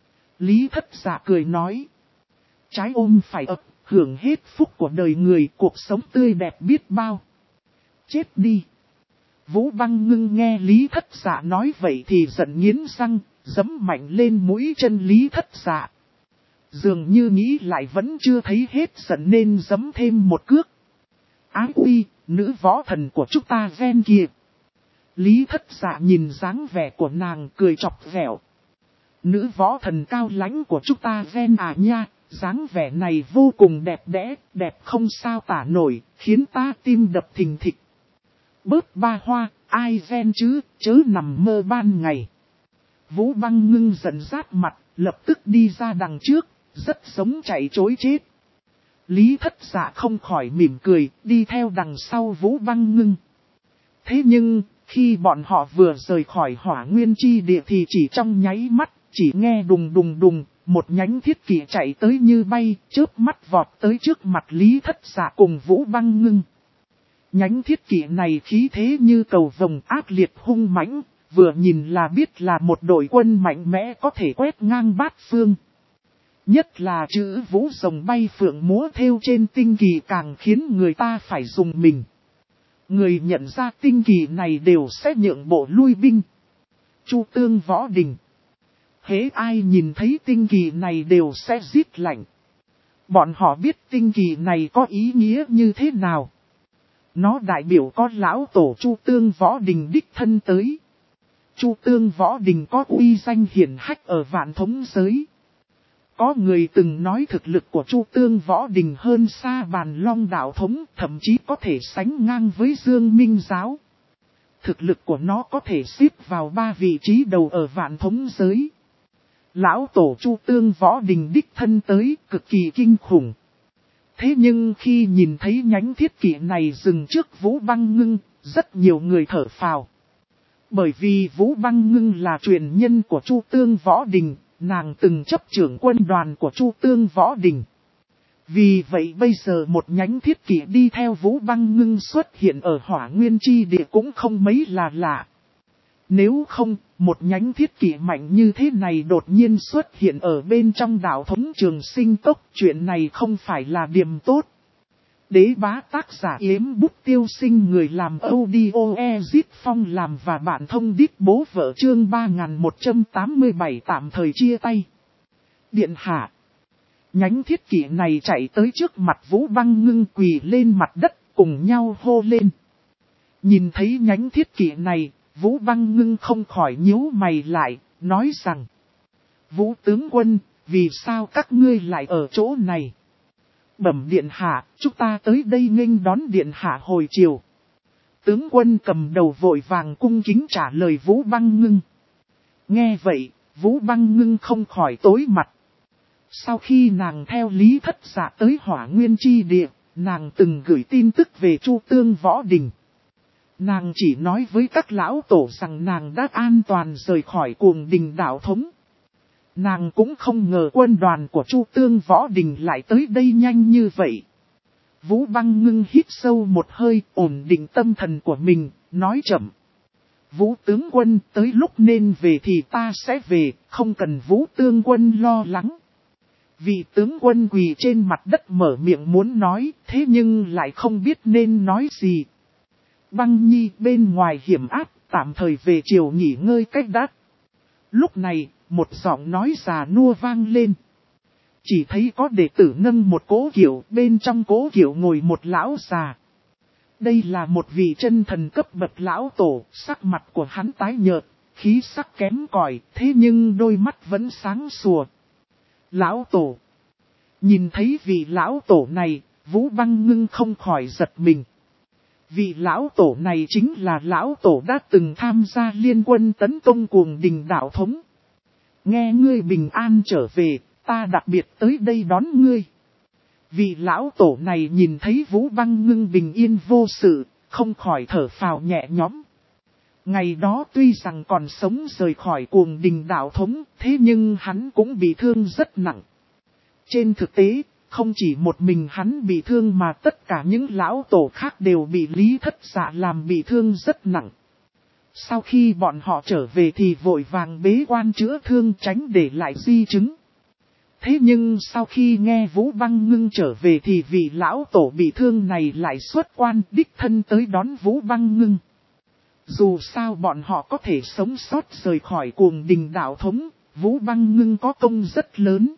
Lý Thất Dạ cười nói. Trái ôm phải ấp, hưởng hết phúc của đời người, cuộc sống tươi đẹp biết bao. Chết đi. Vũ Băng Ngưng nghe Lý Thất Dạ nói vậy thì giận nghiến răng, giẫm mạnh lên mũi chân Lý Thất Dạ. Dường như nghĩ lại vẫn chưa thấy hết giận nên giẫm thêm một cước. Ái uy, nữ võ thần của chúng ta ven kìa. Lý Thất Dạ nhìn dáng vẻ của nàng cười chọc ghẹo. Nữ võ thần cao lãnh của chúng ta ven à nha, dáng vẻ này vô cùng đẹp đẽ, đẹp không sao tả nổi, khiến ta tim đập thình thịch. Bớt ba hoa, ai ven chứ, chớ nằm mơ ban ngày. Vũ Băng Ngưng giận rát mặt, lập tức đi ra đằng trước, rất giống chạy trối chết. Lý Thất Dạ không khỏi mỉm cười, đi theo đằng sau Vũ Băng Ngưng. Thế nhưng, khi bọn họ vừa rời khỏi Hỏa Nguyên Chi Địa thì chỉ trong nháy mắt, chỉ nghe đùng đùng đùng, một nhánh thiết kỷ chạy tới như bay, chớp mắt vọt tới trước mặt Lý Thất Dạ cùng Vũ Băng Ngưng. Nhánh thiết kỷ này khí thế như cầu vồng ác liệt hung mãnh, vừa nhìn là biết là một đội quân mạnh mẽ có thể quét ngang bát phương. Nhất là chữ Vũ rồng bay phượng múa thêu trên tinh kỳ càng khiến người ta phải dùng mình. Người nhận ra tinh kỳ này đều sẽ nhượng bộ lui binh. Chu Tương Võ Đình. Hễ ai nhìn thấy tinh kỳ này đều sẽ rít lạnh. Bọn họ biết tinh kỳ này có ý nghĩa như thế nào. Nó đại biểu có lão tổ Chu Tương Võ Đình đích thân tới. Chu Tương Võ Đình có uy danh hiển hách ở vạn thống giới. Có người từng nói thực lực của Chu Tương Võ Đình hơn xa Bàn Long Đạo Thống, thậm chí có thể sánh ngang với Dương Minh Giáo. Thực lực của nó có thể xếp vào 3 vị trí đầu ở vạn thống giới. Lão tổ Chu Tương Võ Đình đích thân tới cực kỳ kinh khủng. Thế nhưng khi nhìn thấy nhánh thiết kỷ này dừng trước Vũ Băng Ngưng, rất nhiều người thở phào. Bởi vì Vũ Băng Ngưng là truyền nhân của Chu Tương Võ Đình, nàng từng chấp trưởng quân đoàn của Chu Tương Võ Đình. Vì vậy bây giờ một nhánh thiết kỷ đi theo Vũ Băng Ngưng xuất hiện ở Hỏa Nguyên Chi Địa cũng không mấy là lạ. Nếu không, một nhánh thiết kỷ mạnh như thế này đột nhiên xuất hiện ở bên trong đạo thống Trường Sinh Cốc, chuyện này không phải là điểm tốt. Đế bá tác giả Yếm Bút Tiêu Sinh, người làm audio Ezit Phong làm và bạn thông đít bố vợ chương 3187 tạm thời chia tay. Điện hạ. Nhánh thiết kỷ này chạy tới trước mặt Vũ Băng Ngưng quỳ lên mặt đất cùng nhau hô lên. Nhìn thấy nhánh thiết kỷ này, Vũ Băng Ngưng không khỏi nhíu mày lại, nói rằng: Vũ tướng quân, vì sao các ngươi lại ở chỗ này? Bẩm điện hạ, chúng ta tới đây nghênh đón điện hạ hồi chiều. Tướng quân cầm đầu vội vàng cung kính trả lời Vũ Băng Ngưng. Nghe vậy, Vũ Băng Ngưng không khỏi tối mặt. Sau khi nàng theo Lý Thất Dạ tới Hỏa Nguyên Chi Địa, nàng từng gửi tin tức về Chu Tương Võ Đình. Nàng chỉ nói với các lão tổ rằng nàng đã an toàn rời khỏi Cuồng Đình đạo thống. Nàng cũng không ngờ quân đoàn của Chu Tương Võ Đình lại tới đây nhanh như vậy. Vũ Băng Ngưng hít sâu một hơi, ổn định tâm thần của mình, nói chậm. Vũ tướng quân, tới lúc nên về thì ta sẽ về, không cần Vũ tướng quân lo lắng. Vị tướng quân quỳ trên mặt đất mở miệng muốn nói, thế nhưng lại không biết nên nói gì. Băng Nhi bên ngoài hiểm áp, tạm thời về chiều nghỉ ngơi cách đã. Lúc này, một giọng nói già nua vang lên. Chỉ thấy có đệ tử nâng một cỗ kiệu, bên trong cỗ kiệu ngồi một lão già. Đây là một vị chân thần cấp bậc lão tổ, sắc mặt của hắn tái nhợt, khí sắc kém cỏi, thế nhưng đôi mắt vẫn sáng sủa. Lão tổ. Nhìn thấy vị lão tổ này, Vũ Băng Ngưng không khỏi giật mình. Vị lão tổ này chính là lão tổ đã từng tham gia liên quân tấn công Cuồng Đình đạo thống. Nghe ngươi bình an trở về, ta đặc biệt tới đây đón ngươi. Vị lão tổ này nhìn thấy Vũ Băng Ngưng bình yên vô sự, không khỏi thở phào nhẹ nhõm. Ngày đó tuy rằng còn sống rời khỏi Cuồng Đình đạo thống, thế nhưng hắn cũng bị thương rất nặng. Trên thực tế, không chỉ một mình hắn bị thương mà tất cả những lão tổ khác đều bị Lý Thất Dạ làm bị thương rất nặng. Sau khi bọn họ trở về thì vội vàng bế quan chữa thương tránh để lại di chứng. Thế nhưng sau khi nghe Vũ Băng Ngưng trở về thì vị lão tổ bị thương này lại xuất quan đích thân tới đón Vũ Băng Ngưng. Dù sao bọn họ có thể sống sót rời khỏi Cuồng Đình đạo thống, Vũ Băng Ngưng có công rất lớn.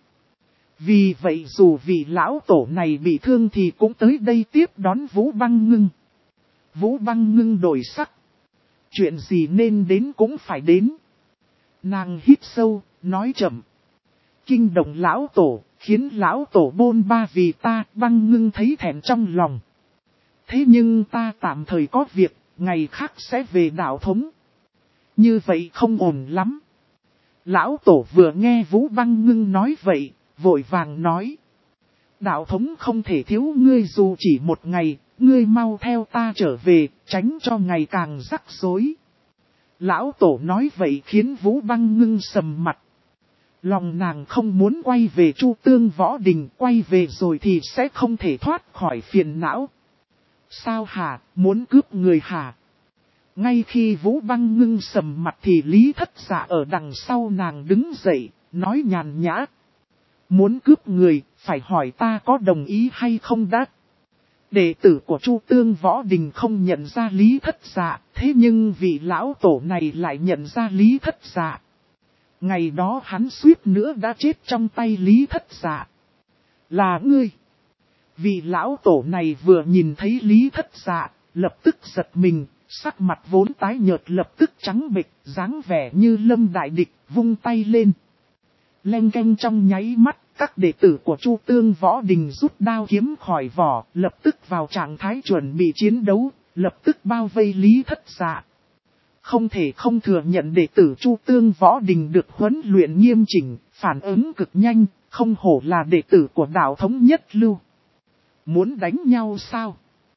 Vì vậy dù vị lão tổ này bị thương thì cũng tới đây tiếp đón Vũ Băng Ngưng. Vũ Băng Ngưng đổi sắc. chuyện gì nên đến cũng phải đến. Nàng hít sâu, nói chậm. Kinh động lão tổ, khiến lão tổ bôn ba vì ta. Băng Ngưng thấy thẹn trong lòng. Thế nhưng ta tạm thời có việc, ngày khác sẽ về đạo thống. Như vậy không ổn lắm. Lão tổ vừa nghe Vũ Băng Ngưng nói vậy, vội vàng nói. Đạo thống không thể thiếu ngươi dù chỉ một ngày, ngươi mau theo ta trở về, tránh cho ngày càng rắc rối. Lão tổ nói vậy khiến Vũ Băng Ngưng sầm mặt. Lòng nàng không muốn quay về Chu Tương Võ Đình, quay về rồi thì sẽ không thể thoát khỏi phiền não. Sao hả, muốn cướp người hả? Ngay khi Vũ Băng Ngưng sầm mặt thì Lý Thất Dạ ở đằng sau nàng đứng dậy, nói nhàn nhã. Muốn cướp người, phải hỏi ta có đồng ý hay không đã. Đệ tử của Chu Tương Võ Đình không nhận ra Lý Thất Dạ, thế nhưng vị lão tổ này lại nhận ra Lý Thất Dạ. Ngày đó hắn suýt nữa đã chết trong tay Lý Thất Dạ. Là ngươi. Vị lão tổ này vừa nhìn thấy Lý Thất Dạ, lập tức giật mình, sắc mặt vốn tái nhợt lập tức trắng bệch, dáng vẻ như lâm đại địch, vung tay lên. Leng keng trong nháy mắt, các đệ tử của Chu Tương Võ Đình rút đao kiếm khỏi vỏ, lập tức vào trạng thái chuẩn bị chiến đấu, lập tức bao vây Lý Thất Dạ. Không thể không thừa nhận đệ tử Chu Tương Võ Đình được huấn luyện nghiêm chỉnh, phản ứng cực nhanh, không hổ là đệ tử của đạo thống nhất lưu. Muốn đánh nhau sao?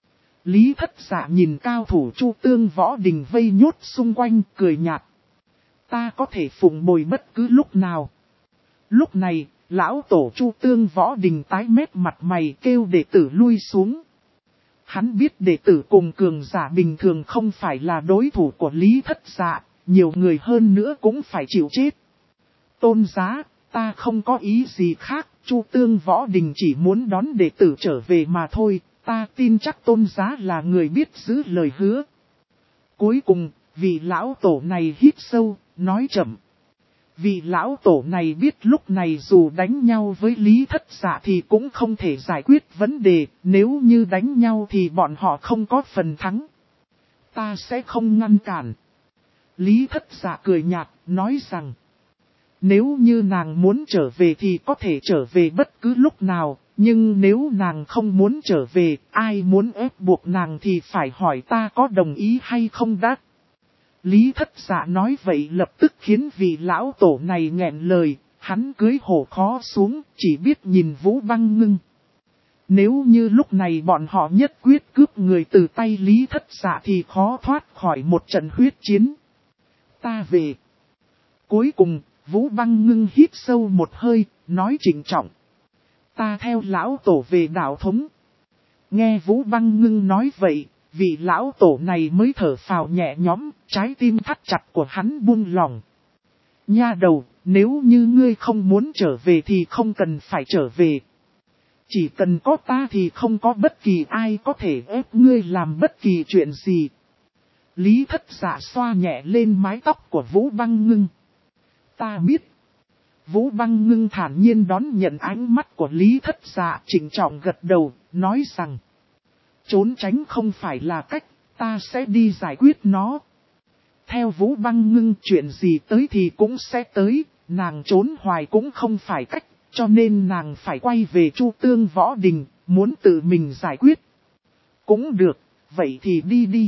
Lý Thất Dạ nhìn cao thủ Chu Tương Võ Đình vây nhốt xung quanh, cười nhạt. Ta có thể phụng bồi bất cứ lúc nào. Lúc này, lão tổ Chu Tương Võ Đình tái mét mặt mày kêu đệ tử lui xuống. Hắn biết đệ tử cùng cường giả bình thường không phải là đối thủ của Lý Thất Dạ, nhiều người hơn nữa cũng phải chịu chết. Tôn giá, ta không có ý gì khác, Chu Tương Võ Đình chỉ muốn đón đệ tử trở về mà thôi, ta tin chắc tôn giá là người biết giữ lời hứa. Cuối cùng, vị lão tổ này hít sâu, nói chậm. Vị lão tổ này biết lúc này dù đánh nhau với Lý Thất Dạ thì cũng không thể giải quyết vấn đề, nếu như đánh nhau thì bọn họ không có phần thắng. Ta sẽ không ngăn cản. Lý Thất Dạ cười nhạt, nói rằng, nếu như nàng muốn trở về thì có thể trở về bất cứ lúc nào, nhưng nếu nàng không muốn trở về, ai muốn ép buộc nàng thì phải hỏi ta có đồng ý hay không đã. Lý Thất Dạ nói vậy lập tức khiến vị lão tổ này nghẹn lời, hắn cưới hổ khó xuống, chỉ biết nhìn Vũ Băng Ngưng. Nếu như lúc này bọn họ nhất quyết cướp người từ tay Lý Thất Dạ thì khó thoát khỏi một trận huyết chiến. Ta về. Cuối cùng, Vũ Băng Ngưng hít sâu một hơi, nói trịnh trọng. Ta theo lão tổ về đạo thống. Nghe Vũ Băng Ngưng nói vậy, vị lão tổ này mới thở phào nhẹ nhõm, trái tim thắt chặt của hắn buông lòng. Nha đầu, nếu như ngươi không muốn trở về thì không cần phải trở về. Chỉ cần có ta thì không có bất kỳ ai có thể ép ngươi làm bất kỳ chuyện gì. Lý Thất Dạ xoa nhẹ lên mái tóc của Vũ Băng Ngưng. Ta biết. Vũ Băng Ngưng thản nhiên đón nhận ánh mắt của Lý Thất Dạ, trịnh trọng gật đầu, nói rằng. Trốn tránh không phải là cách, ta sẽ đi giải quyết nó. Theo Vũ Băng Ngưng chuyện gì tới thì cũng sẽ tới, nàng trốn hoài cũng không phải cách, cho nên nàng phải quay về Chu Tương Võ Đình, muốn tự mình giải quyết. Cũng được, vậy thì đi đi.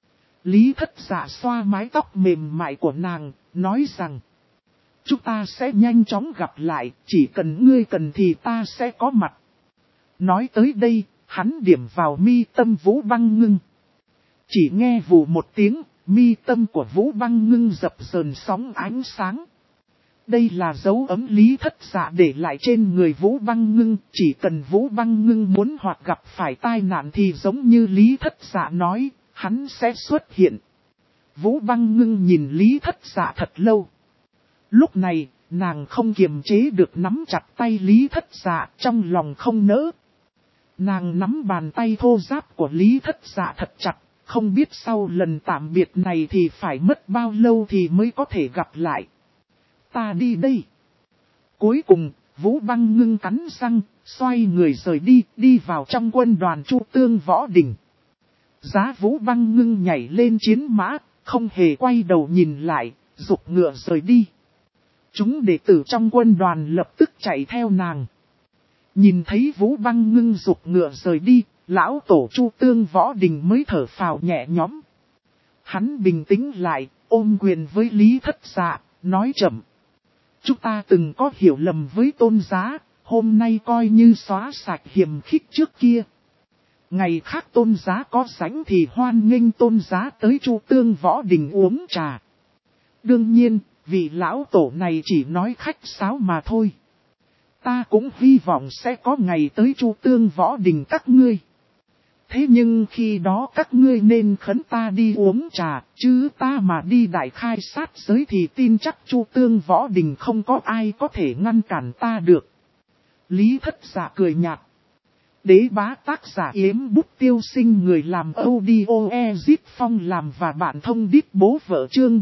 Lý Thất Dạ xoa mái tóc mềm mại của nàng, nói rằng. Chúng ta sẽ nhanh chóng gặp lại, chỉ cần ngươi cần thì ta sẽ có mặt. Nói tới đây, hắn điểm vào mi tâm Vũ Băng Ngưng. Chỉ nghe vù một tiếng, mi tâm của Vũ Băng Ngưng dập dờn sóng ánh sáng. Đây là dấu ấm Lý Thất Dạ để lại trên người Vũ Băng Ngưng. Chỉ cần Vũ Băng Ngưng muốn hoặc gặp phải tai nạn thì giống như Lý Thất Dạ nói, hắn sẽ xuất hiện. Vũ Băng Ngưng nhìn Lý Thất Dạ thật lâu. Lúc này, nàng không kiềm chế được nắm chặt tay Lý Thất Dạ, trong lòng không nỡ. Nàng nắm bàn tay thô ráp của Lý Thất Dạ thật chặt, không biết sau lần tạm biệt này thì phải mất bao lâu thì mới có thể gặp lại. Ta đi đây. Cuối cùng, Vũ Băng Ngưng cắn răng, xoay người rời đi, đi vào trong quân đoàn Chu Tương Võ Đình. Giá Vũ Băng Ngưng nhảy lên chiến mã, không hề quay đầu nhìn lại, giục ngựa rời đi. Chúng đệ tử trong quân đoàn lập tức chạy theo nàng. Nhìn thấy Vũ Băng Ngưng giục ngựa rời đi, lão tổ Chu Tương Võ Đình mới thở phào nhẹ nhõm. Hắn bình tĩnh lại, ôm quyền với Lý Thất Dạ, nói chậm. Chúng ta từng có hiểu lầm với Tôn Giá, hôm nay coi như xóa sạch hiềm khích trước kia. Ngày khác Tôn Giá có rảnh thì hoan nghênh Tôn Giá tới Chu Tương Võ Đình uống trà. Đương nhiên, vị lão tổ này chỉ nói khách sáo mà thôi. Ta cũng hy vọng sẽ có ngày tới Chu Tương Võ Đình các ngươi. Thế nhưng khi đó các ngươi nên khấn ta đi uống trà, chứ ta mà đi đại khai sát giới thì tin chắc Chu Tương Võ Đình không có ai có thể ngăn cản ta được. Lý Thất Dạ cười nhạt. Đế bá tác giả Yếm Bút Tiêu Sinh, người làm audio Ezip Phong làm và bạn thông đít bố vợ, chương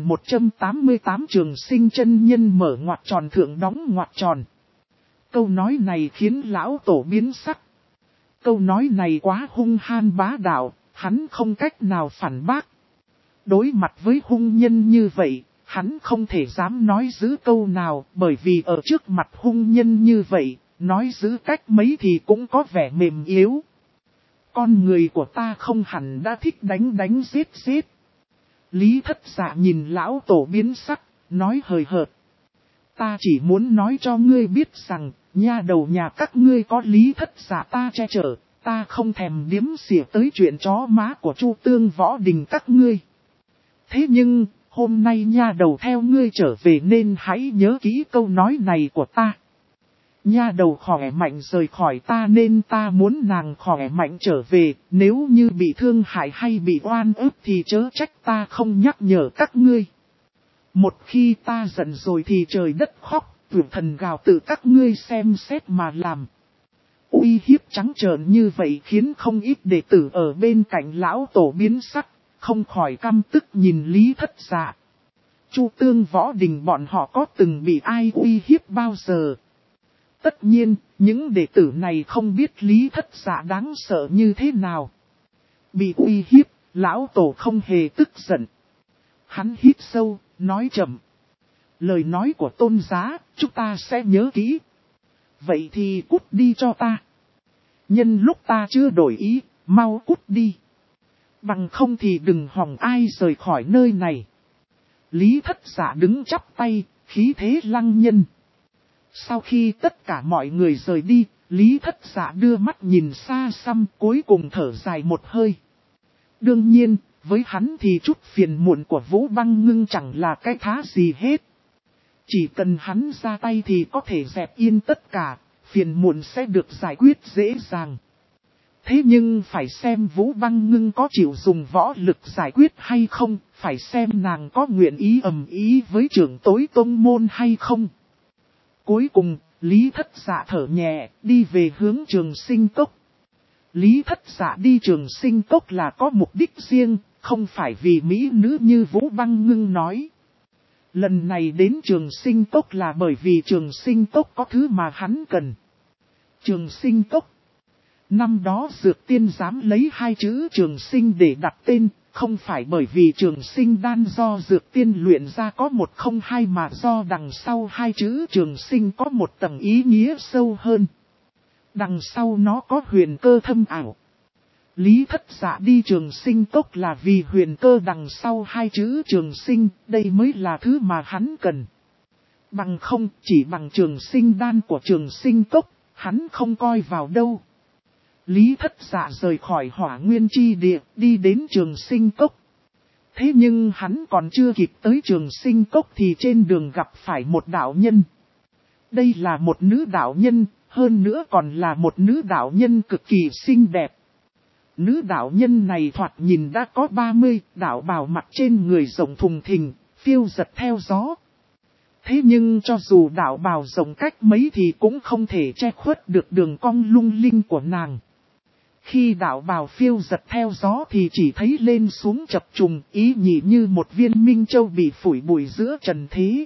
3188 Trường Sinh chân nhân mở ngoặc tròn thượng đóng ngoặc tròn. Câu nói này khiến lão tổ biến sắc. Câu nói này quá hung han bá đạo, hắn không cách nào phản bác. Đối mặt với hung nhân như vậy, hắn không thể dám nói giữ câu nào, bởi vì ở trước mặt hung nhân như vậy, nói giữ cách mấy thì cũng có vẻ mềm yếu. Con người của ta không hẳn đã thích đánh giết giết. Lý Thất Dạ nhìn lão tổ biến sắc, nói hời hợt. Ta chỉ muốn nói cho ngươi biết rằng, nha đầu nhà các ngươi có Lý Thất Dạ ta che chở, ta không thèm điếm xỉa tới chuyện chó má của Chu Tương Võ Đình các ngươi. Thế nhưng, hôm nay nha đầu theo ngươi trở về nên hãy nhớ kỹ câu nói này của ta. Nha đầu khỏe mạnh rời khỏi ta nên ta muốn nàng khỏe mạnh trở về, nếu như bị thương hại hay bị oan ức thì chớ trách ta không nhắc nhở các ngươi. Một khi ta giận rồi thì trời đất khóc, tuyệt thần gào tự các ngươi xem xét mà làm. Uy hiếp trắng trợn như vậy khiến không ít đệ tử ở bên cạnh lão tổ biến sắc, không khỏi căm tức nhìn Lý Thất Dạ. Chu Tương Võ Đình bọn họ có từng bị ai uy hiếp bao giờ? Tất nhiên, những đệ tử này không biết Lý Thất Dạ đáng sợ như thế nào. Bị uy hiếp, lão tổ không hề tức giận. Hắn hít sâu, nói chậm. Lời nói của Tôn Giá, chúng ta sẽ nhớ kỹ. Vậy thì cút đi cho ta. Nhân lúc ta chưa đổi ý, mau cút đi. Bằng không thì đừng hòng ai rời khỏi nơi này. Lý Thất Dạ đứng chắp tay, khí thế lăng nhân. Sau khi tất cả mọi người rời đi, Lý Thất Dạ đưa mắt nhìn xa xăm, cuối cùng thở dài một hơi. Đương nhiên, với hắn thì chút phiền muộn của Vũ Băng Ngưng chẳng là cái thá gì hết. Chỉ cần hắn ra tay thì có thể dẹp yên tất cả, phiền muộn sẽ được giải quyết dễ dàng. Thế nhưng phải xem Vũ Băng Ngưng có chịu dùng võ lực giải quyết hay không, phải xem nàng có nguyện ý ầm ý với trưởng tối tông môn hay không. Cuối cùng, Lý Thất Dạ thở nhẹ, đi về hướng Trường Sinh Cốc. Lý Thất Dạ đi Trường Sinh Cốc là có mục đích riêng, không phải vì mỹ nữ như Vũ Băng Ngưng nói. Lần này đến Trường Sinh Cốc là bởi vì Trường Sinh Cốc có thứ mà hắn cần. Trường Sinh Cốc. Năm đó Dược Tiên dám lấy hai chữ Trường Sinh để đặt tên, không phải bởi vì Trường Sinh đan do Dược Tiên luyện ra có một không hai mà do đằng sau hai chữ Trường Sinh có một tầng ý nghĩa sâu hơn. Đằng sau nó có huyền cơ thâm ảo. Lý Thất Dạ đi Trường Sinh Cốc là vì huyền cơ đằng sau hai chữ Trường Sinh, đây mới là thứ mà hắn cần. Bằng không, chỉ bằng Trường Sinh đan của Trường Sinh Cốc, hắn không coi vào đâu. Lý Thất Dạ rời khỏi Hỏa Nguyên Chi Địa, đi đến Trường Sinh Cốc. Thế nhưng hắn còn chưa kịp tới Trường Sinh Cốc thì trên đường gặp phải một đạo nhân. Đây là một nữ đạo nhân, hơn nữa còn là một nữ đạo nhân cực kỳ xinh đẹp. Nữ đạo nhân này thoạt nhìn đã có 30, đạo bào mặt trên người rộng thùng thình, phiêu giật theo gió. Thế nhưng cho dù đạo bào rộng cách mấy thì cũng không thể che khuất được đường cong lung linh của nàng. Khi đạo bào phiêu giật theo gió thì chỉ thấy lên xuống chập trùng, ý nhị như một viên minh châu bị phủi bụi giữa trần thế.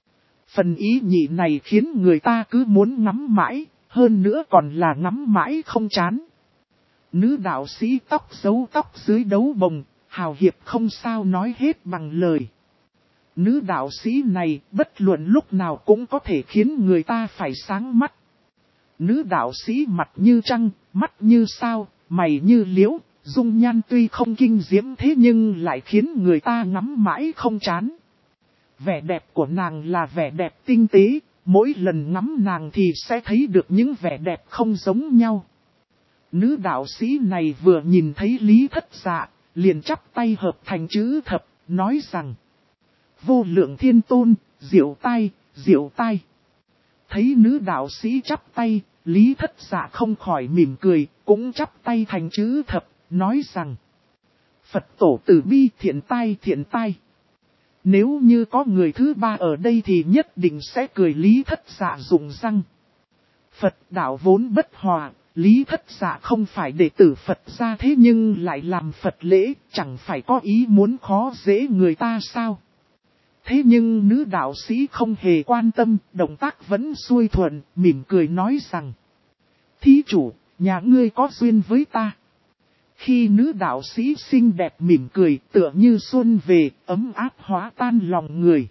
Phần ý nhị này khiến người ta cứ muốn ngắm mãi, hơn nữa còn là ngắm mãi không chán. Nữ đạo sĩ tóc giấu tóc dưới đấu bồng, hào hiệp không sao nói hết bằng lời. Nữ đạo sĩ này bất luận lúc nào cũng có thể khiến người ta phải sáng mắt. Nữ đạo sĩ mặt như trăng, mắt như sao, mày như liễu, dung nhan tuy không kinh diễm thế nhưng lại khiến người ta ngắm mãi không chán. Vẻ đẹp của nàng là vẻ đẹp tinh tế, mỗi lần ngắm nàng thì sẽ thấy được những vẻ đẹp không giống nhau. Nữ đạo sĩ này vừa nhìn thấy Lý Thất Dạ, liền chắp tay hợp thành chữ thập, nói rằng: Vô lượng thiên tôn, diệu tai, diệu tai. Thấy nữ đạo sĩ chắp tay, Lý Thất Dạ không khỏi mỉm cười, cũng chắp tay thành chữ thập, nói rằng: Phật tổ từ bi thiện tai thiện tai. Nếu như có người thứ ba ở đây thì nhất định sẽ cười. Lý Thất Dạ rụng răng. Phật đạo vốn bất hòa, Lý Thất Dạ không phải đệ tử Phật ra thế nhưng lại làm Phật lễ, chẳng phải có ý muốn khó dễ người ta sao? Thế nhưng nữ đạo sĩ không hề quan tâm, động tác vẫn xuôi thuận, mỉm cười nói rằng: Thí chủ, nhà ngươi có duyên với ta. Khi nữ đạo sĩ xinh đẹp mỉm cười, tựa như xuân về, ấm áp hóa tan lòng người.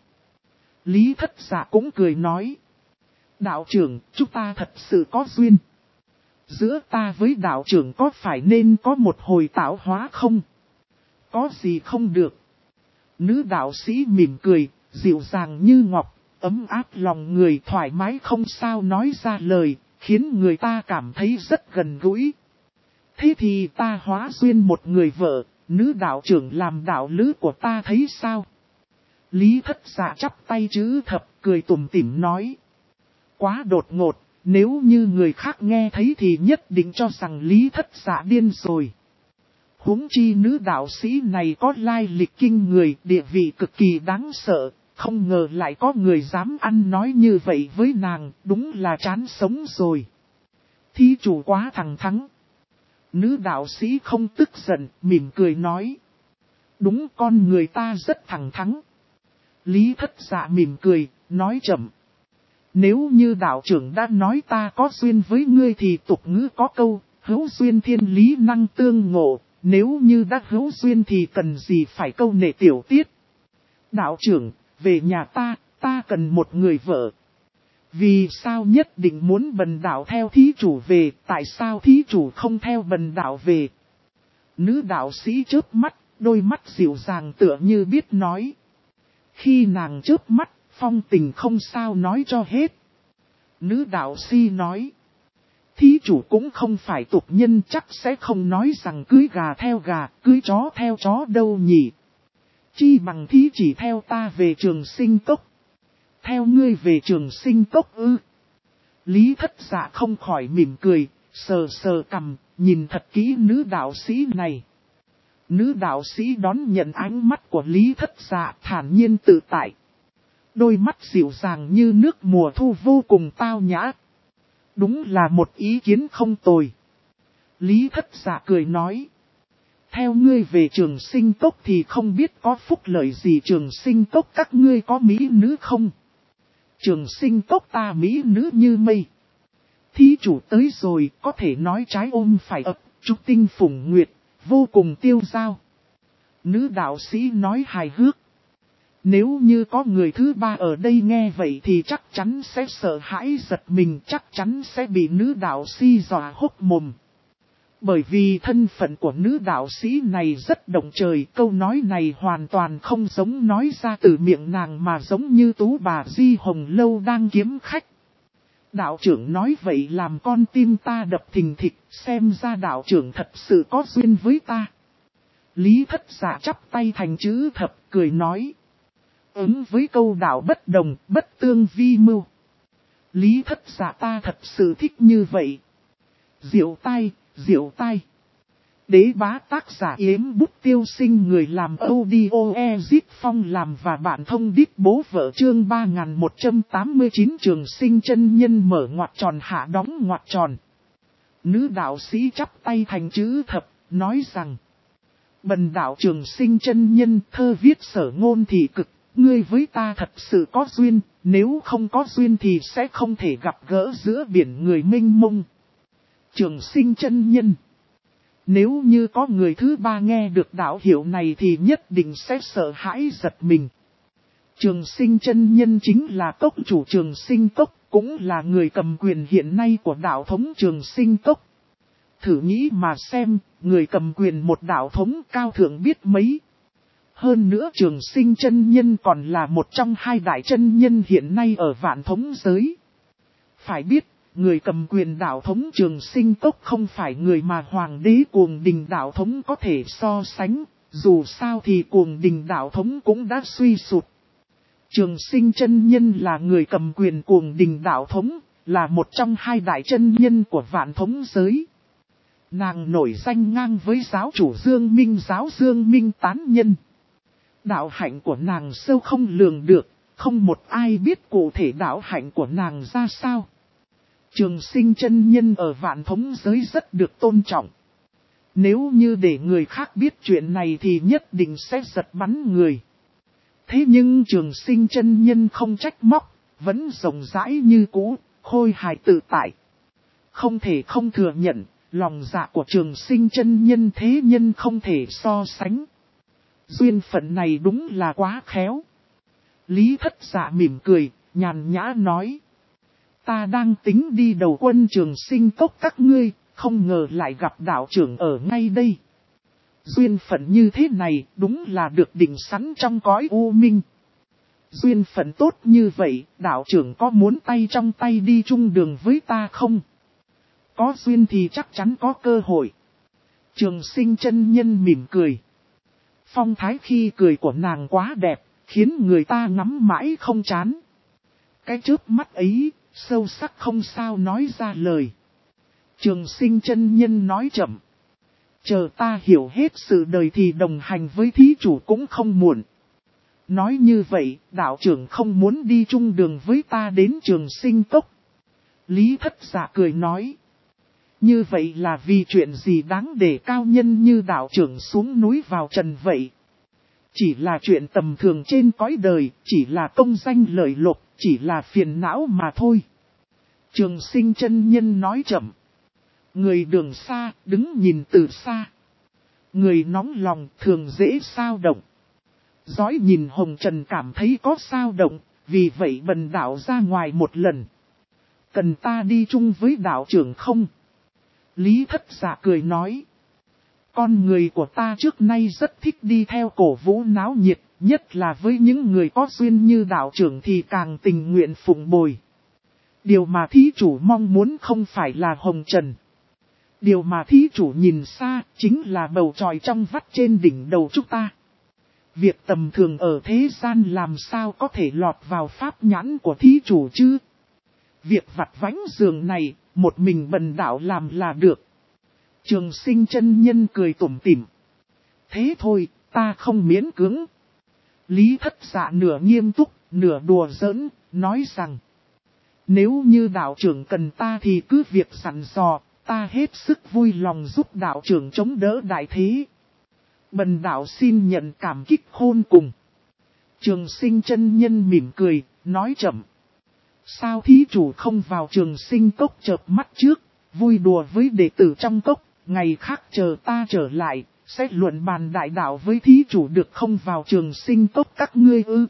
Lý Thất Dạ cũng cười nói: Đạo trưởng, chúng ta thật sự có duyên. Giữa ta với đạo trưởng có phải nên có một hồi tạo hóa không? Có gì không được. Nữ đạo sĩ mỉm cười, dịu dàng như ngọc, ấm áp lòng người, thoải mái không sao nói ra lời, khiến người ta cảm thấy rất gần gũi. Thế thì ta hóa duyên một người vợ, nữ đạo trưởng làm đạo lữ của ta thấy sao? Lý Thất Dạ chắp tay chữ thập, cười tủm tỉm nói: Quá đột ngột, nếu như người khác nghe thấy thì nhất định cho rằng Lý Thất Dạ điên rồi. Huống chi nữ đạo sĩ này có lai lịch kinh người, địa vị cực kỳ đáng sợ, không ngờ lại có người dám ăn nói như vậy với nàng, đúng là chán sống rồi. Thí chủ quá thẳng thắn. Nữ đạo sĩ không tức giận, mỉm cười nói: Đúng, con người ta rất thẳng thắn. Lý Thất Dạ mỉm cười, nói chậm: Nếu như đạo trưởng đã nói ta có duyên với ngươi thì tục ngữ có câu, hữu duyên thiên lý năng tương ngộ, nếu như đã hữu duyên thì cần gì phải câu nệ tiểu tiết. Đạo trưởng, về nhà ta cần một người vợ. Vì sao nhất định muốn bần đạo theo thí chủ về, tại sao thí chủ không theo bần đạo về? Nữ đạo sĩ chớp mắt, đôi mắt dịu dàng tựa như biết nói. Khi nàng chớp mắt, phong tình không sao nói cho hết. Nữ đạo sĩ nói: Thí chủ cũng không phải tục nhân, chắc sẽ không nói rằng cưới gà theo gà, cưới chó theo chó đâu nhỉ. Chi bằng thí chỉ theo ta về Trường Sinh Cốc. Theo ngươi về Trường Sinh Cốc ư? Lý Thất Dạ không khỏi mỉm cười, sờ sờ cằm, nhìn thật kỹ nữ đạo sĩ này. Nữ đạo sĩ đón nhận ánh mắt của Lý Thất Dạ thản nhiên tự tại. Đôi mắt dịu dàng như nước mùa thu vô cùng tao nhã. Đúng là một ý kiến không tồi. Lý Thất Dạ cười nói: Theo ngươi về Trường Sinh Cốc thì không biết có phúc lợi gì. Trường Sinh Cốc các ngươi có mỹ nữ không? Trường Sinh Cốc ta mỹ nữ như mây. Thí chủ tới rồi, có thể nói trái ôm phải ập, trúc tinh phùng nguyệt, vô cùng tiêu dao. Nữ đạo sĩ nói hài hước. Nếu như có người thứ ba ở đây nghe vậy thì chắc chắn sẽ sợ hãi giật mình, chắc chắn sẽ bị nữ đạo sĩ dọa hốc mồm. Bởi vì thân phận của nữ đạo sĩ này rất động trời, câu nói này hoàn toàn không giống nói ra từ miệng nàng mà giống như tú bà Di Hồng Lâu đang kiếm khách. Đạo trưởng nói vậy làm con tim ta đập thình thịch, xem ra đạo trưởng thật sự có duyên với ta. Lý Thất Dạ chắp tay thành chữ thập, cười nói: Ứng với câu đạo bất đồng, bất tương vi mưu. Lý Thất Dạ ta thật sự thích như vậy. Diệu tai, diệu tai. Đế bá tác giả Yếm Bút Tiêu Sinh, người làm audio Ezit Phong làm và bạn thông đít bố vợ, chương 3189 Trường Sinh chân nhân mở ngoặc tròn hạ đóng ngoặc tròn. Nữ đạo sĩ chắp tay thành chữ thập, nói rằng: Bần đạo Trường Sinh chân nhân, thơ viết sở ngôn thị cực, ngươi với ta thật sự có duyên, nếu không có duyên thì sẽ không thể gặp gỡ giữa biển người mênh mông. Trường Sinh chân nhân. Nếu như có người thứ ba nghe được đạo hiệu này thì nhất định sẽ sợ hãi giật mình. Trường Sinh chân nhân chính là cốc chủ Trường Sinh cốc, cũng là người cầm quyền hiện nay của đạo thống Trường Sinh cốc. Thử nghĩ mà xem, người cầm quyền một đạo thống cao thượng biết mấy. Hơn nữa Trường Sinh chân nhân còn là một trong hai đại chân nhân hiện nay ở vạn thống giới. Phải biết, người cầm quyền đạo thống Trường Sinh cốc không phải người mà Hoàng đế Cuồng Đình đạo thống có thể so sánh, dù sao thì Cuồng Đình đạo thống cũng đã suy sụp. Trường Sinh chân nhân là người cầm quyền Cuồng Đình đạo thống, là một trong hai đại chân nhân của vạn thống giới. Nàng nổi danh ngang với giáo chủ Dương Minh giáo Dương Minh tán nhân. Đạo hạnh của nàng sâu không lường được, không một ai biết cụ thể đạo hạnh của nàng ra sao. Trường Sinh chân nhân ở vạn thống giới rất được tôn trọng. Nếu như để người khác biết chuyện này thì nhất định sẽ giật bắn người. Thế nhưng Trường Sinh chân nhân không trách móc, vẫn rộng rãi như cũ, khôi hài tự tại. Không thể không thừa nhận, lòng dạ của Trường Sinh chân nhân thế nhân không thể so sánh. Duyên phận này đúng là quá khéo. Lý Thất Dạ mỉm cười, nhàn nhã nói. Ta đang tính đi đầu quân Trường Sinh cốc các ngươi, không ngờ lại gặp đạo trưởng ở ngay đây. Duyên phận như thế này đúng là được định sẵn trong cõi u minh. Duyên phận tốt như vậy, đạo trưởng có muốn tay trong tay đi chung đường với ta không? Có duyên thì chắc chắn có cơ hội. Trường Sinh chân nhân mỉm cười. Phong thái khi cười của nàng quá đẹp, khiến người ta ngắm mãi không chán. Cái chớp mắt ấy, sâu sắc không sao nói ra lời. Trường Sinh chân nhân nói chậm. Chờ ta hiểu hết sự đời thì đồng hành với thí chủ cũng không muộn. Nói như vậy, đạo trưởng không muốn đi chung đường với ta đến Trường Sinh cốc. Lý Thất Dạ cười nói. Như vậy là vì chuyện gì đáng để cao nhân như đạo trưởng xuống núi vào trần vậy? Chỉ là chuyện tầm thường trên cõi đời, chỉ là công danh lợi lộc, chỉ là phiền não mà thôi. Trường Sinh chân nhân nói chậm. Người đường xa, đứng nhìn từ xa. Người nóng lòng thường dễ xao động. Dõi nhìn hồng trần cảm thấy có xao động, vì vậy bần đạo ra ngoài một lần. Cần ta đi chung với đạo trưởng không? Lý Thất Dạ cười nói. Con người của ta trước nay rất thích đi theo cổ vũ náo nhiệt, nhất là với những người có duyên như đạo trưởng thì càng tình nguyện phụng bồi. Điều mà thí chủ mong muốn không phải là hồng trần. Điều mà thí chủ nhìn xa chính là bầu trời trong vắt trên đỉnh đầu chúng ta. Việc tầm thường ở thế gian làm sao có thể lọt vào pháp nhãn của thí chủ chứ? Việc vặt vãnh giường này, một mình bần đạo làm là được. Trường Sinh chân nhân cười tủm tỉm. Thế thôi, ta không miễn cưỡng. Lý Thất Dạ nửa nghiêm túc, nửa đùa giỡn, nói rằng. Nếu như đạo trưởng cần ta thì cứ việc sẵn dò, ta hết sức vui lòng giúp đạo trưởng chống đỡ đại thế. Bần đạo xin nhận cảm kích khôn cùng. Trường Sinh chân nhân mỉm cười, nói chậm. Sao thí chủ không vào Trường Sinh cốc chợp mắt trước, vui đùa với đệ tử trong cốc, ngày khác chờ ta trở lại, sẽ luận bàn đại đạo với thí chủ được không vào Trường Sinh cốc các ngươi ư?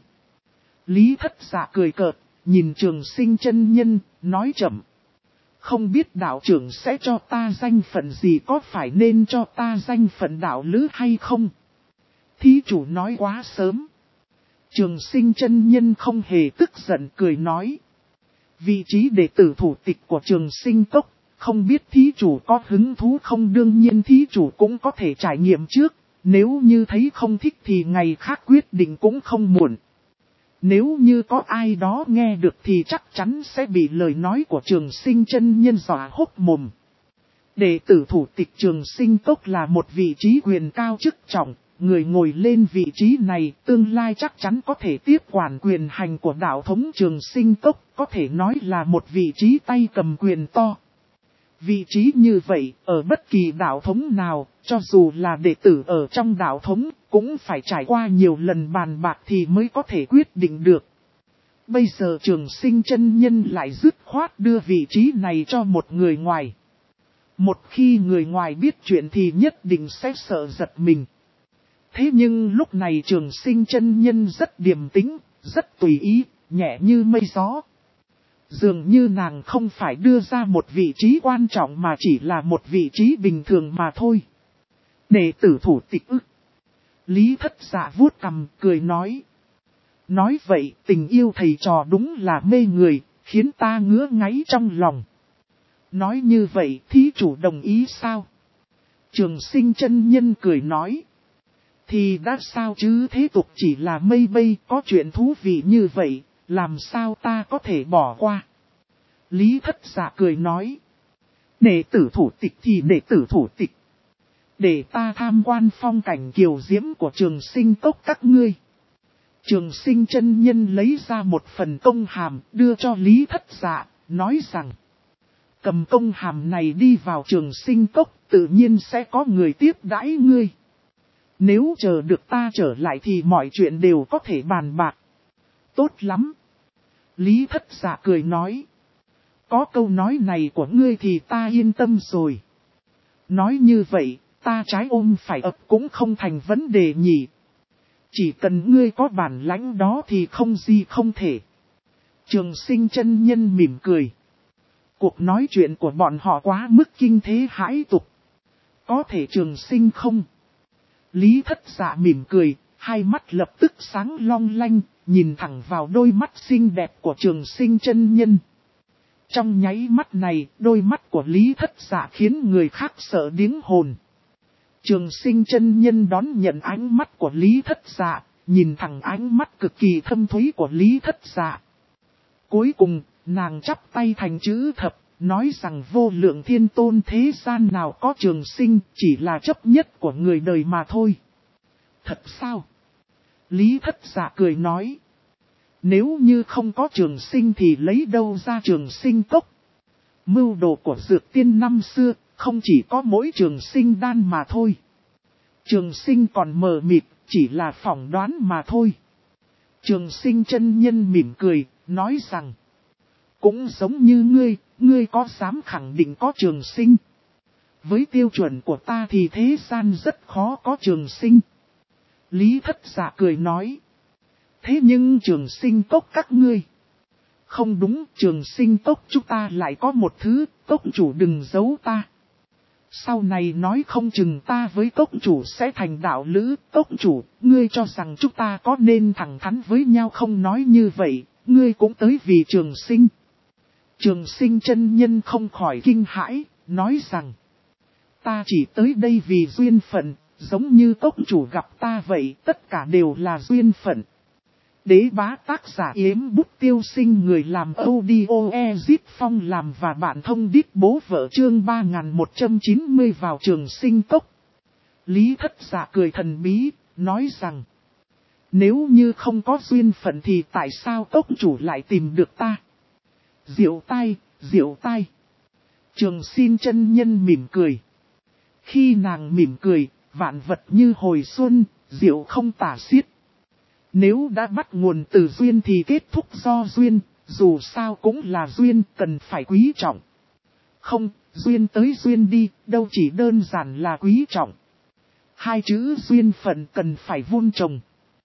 Lý Thất Dạ cười cợt, nhìn Trường Sinh chân nhân, nói chậm. Không biết đạo trưởng sẽ cho ta danh phận gì, có phải nên cho ta danh phận đạo lữ hay không? Thí chủ nói quá sớm. Trường Sinh chân nhân không hề tức giận cười nói. Vị trí đệ tử thủ tịch của Trường Sinh cốc, không biết thí chủ có hứng thú không? Đương nhiên thí chủ cũng có thể trải nghiệm trước, nếu như thấy không thích thì ngày khác quyết định cũng không muộn. Nếu như có ai đó nghe được thì chắc chắn sẽ bị lời nói của Trường Sinh chân nhân dọa hốc mồm. Đệ tử thủ tịch Trường Sinh cốc là một vị trí quyền cao chức trọng, người ngồi lên vị trí này tương lai chắc chắn có thể tiếp quản quyền hành của đạo thống Trường Sinh cốc, có thể nói là một vị trí tay cầm quyền to. Vị trí như vậy, ở bất kỳ đạo thống nào, cho dù là đệ tử ở trong đạo thống, cũng phải trải qua nhiều lần bàn bạc thì mới có thể quyết định được. Bây giờ Trường Sinh chân nhân lại dứt khoát đưa vị trí này cho một người ngoài. Một khi người ngoài biết chuyện thì nhất định sẽ sợ giật mình. Thế nhưng lúc này Trường Sinh chân nhân rất điềm tĩnh, rất tùy ý, nhẹ như mây gió. Dường như nàng không phải đưa ra một vị trí quan trọng mà chỉ là một vị trí bình thường mà thôi. Đệ tử thủ tịch ức. Lý Thất Dạ vuốt cằm cười nói. Nói vậy tình yêu thầy trò đúng là mê người, khiến ta ngứa ngáy trong lòng. Nói như vậy thí chủ đồng ý sao? Trường Sinh chân nhân cười nói. Thì đã sao chứ, thế tục chỉ là mây bay, có chuyện thú vị như vậy, làm sao ta có thể bỏ qua? Lý Thất Dạ cười nói. Đệ tử thủ tịch thì đệ tử thủ tịch. Để ta tham quan phong cảnh kiều diễm của Trường Sinh cốc các ngươi. Trường Sinh chân nhân lấy ra một phần công hàm đưa cho Lý Thất Dạ, nói rằng. Cầm công hàm này đi vào Trường Sinh cốc, tự nhiên sẽ có người tiếp đãi ngươi. Nếu chờ được ta trở lại thì mọi chuyện đều có thể bàn bạc. Tốt lắm. Lý Thất Dạ cười nói. Có câu nói này của ngươi thì ta yên tâm rồi. Nói như vậy, ta trái ôm phải ập cũng không thành vấn đề nhỉ. Chỉ cần ngươi có bản lãnh đó thì không gì không thể. Trường Sinh chân nhân mỉm cười. Cuộc nói chuyện của bọn họ quá mức kinh thế hãi tục. Có thể Trường Sinh không? Lý Thất Dạ mỉm cười, hai mắt lập tức sáng long lanh, nhìn thẳng vào đôi mắt xinh đẹp của Trường Sinh chân nhân. Trong nháy mắt này, đôi mắt của Lý Thất Dạ khiến người khác sợ điếng hồn. Trường Sinh chân nhân đón nhận ánh mắt của Lý Thất Dạ, nhìn thẳng ánh mắt cực kỳ thâm thúy của Lý Thất Dạ. Cuối cùng, nàng chắp tay thành chữ thập, nói rằng vô lượng thiên tôn thế gian nào có Trường Sinh, chỉ là chấp nhất của người đời mà thôi. Thật sao? Lý Thất Dạ cười nói. Nếu như không có Trường Sinh thì lấy đâu ra Trường Sinh cốc? Mưu đồ của Dược Tiên năm xưa, không chỉ có mỗi Trường Sinh đan mà thôi. Trường Sinh còn mờ mịt, chỉ là phỏng đoán mà thôi. Trường Sinh chân nhân mỉm cười, nói rằng. Cũng giống như ngươi có dám khẳng định có Trường Sinh? Với tiêu chuẩn của ta thì thế gian rất khó có Trường Sinh. Lý Thất Dạ cười nói. Thế nhưng Trường Sinh cốc các ngươi. Không đúng, Trường Sinh cốc chúng ta lại có một thứ, cốc chủ đừng giấu ta. Sau này nói không chừng ta với cốc chủ sẽ thành đạo lữ, cốc chủ, ngươi cho rằng chúng ta có nên thẳng thắn với nhau không? Nói như vậy, ngươi cũng tới vì Trường Sinh. Trường Sinh chân nhân không khỏi kinh hãi, nói rằng. Ta chỉ tới đây vì duyên phận, giống như cốc chủ gặp ta vậy, tất cả đều là duyên phận. Đế bá tác giả Yếm Bút Tiêu Sinh, người làm audio Ezit Phong làm và bạn thông điệp bố vợ, chương 3190 vào Trường Sinh cốc. Lý Thất Dạ cười thần bí, nói rằng. Nếu như không có duyên phận thì tại sao cốc chủ lại tìm được ta? Diệu tai, diệu tai. Trường Sinh chân nhân mỉm cười. Khi nàng mỉm cười, vạn vật như hồi xuân, diệu không tả xiết. Nếu đã bắt nguồn từ duyên thì kết thúc do duyên, dù sao cũng là duyên, cần phải quý trọng. Không, duyên tới duyên đi, đâu chỉ đơn giản là quý trọng. Hai chữ duyên phận cần phải vun trồng.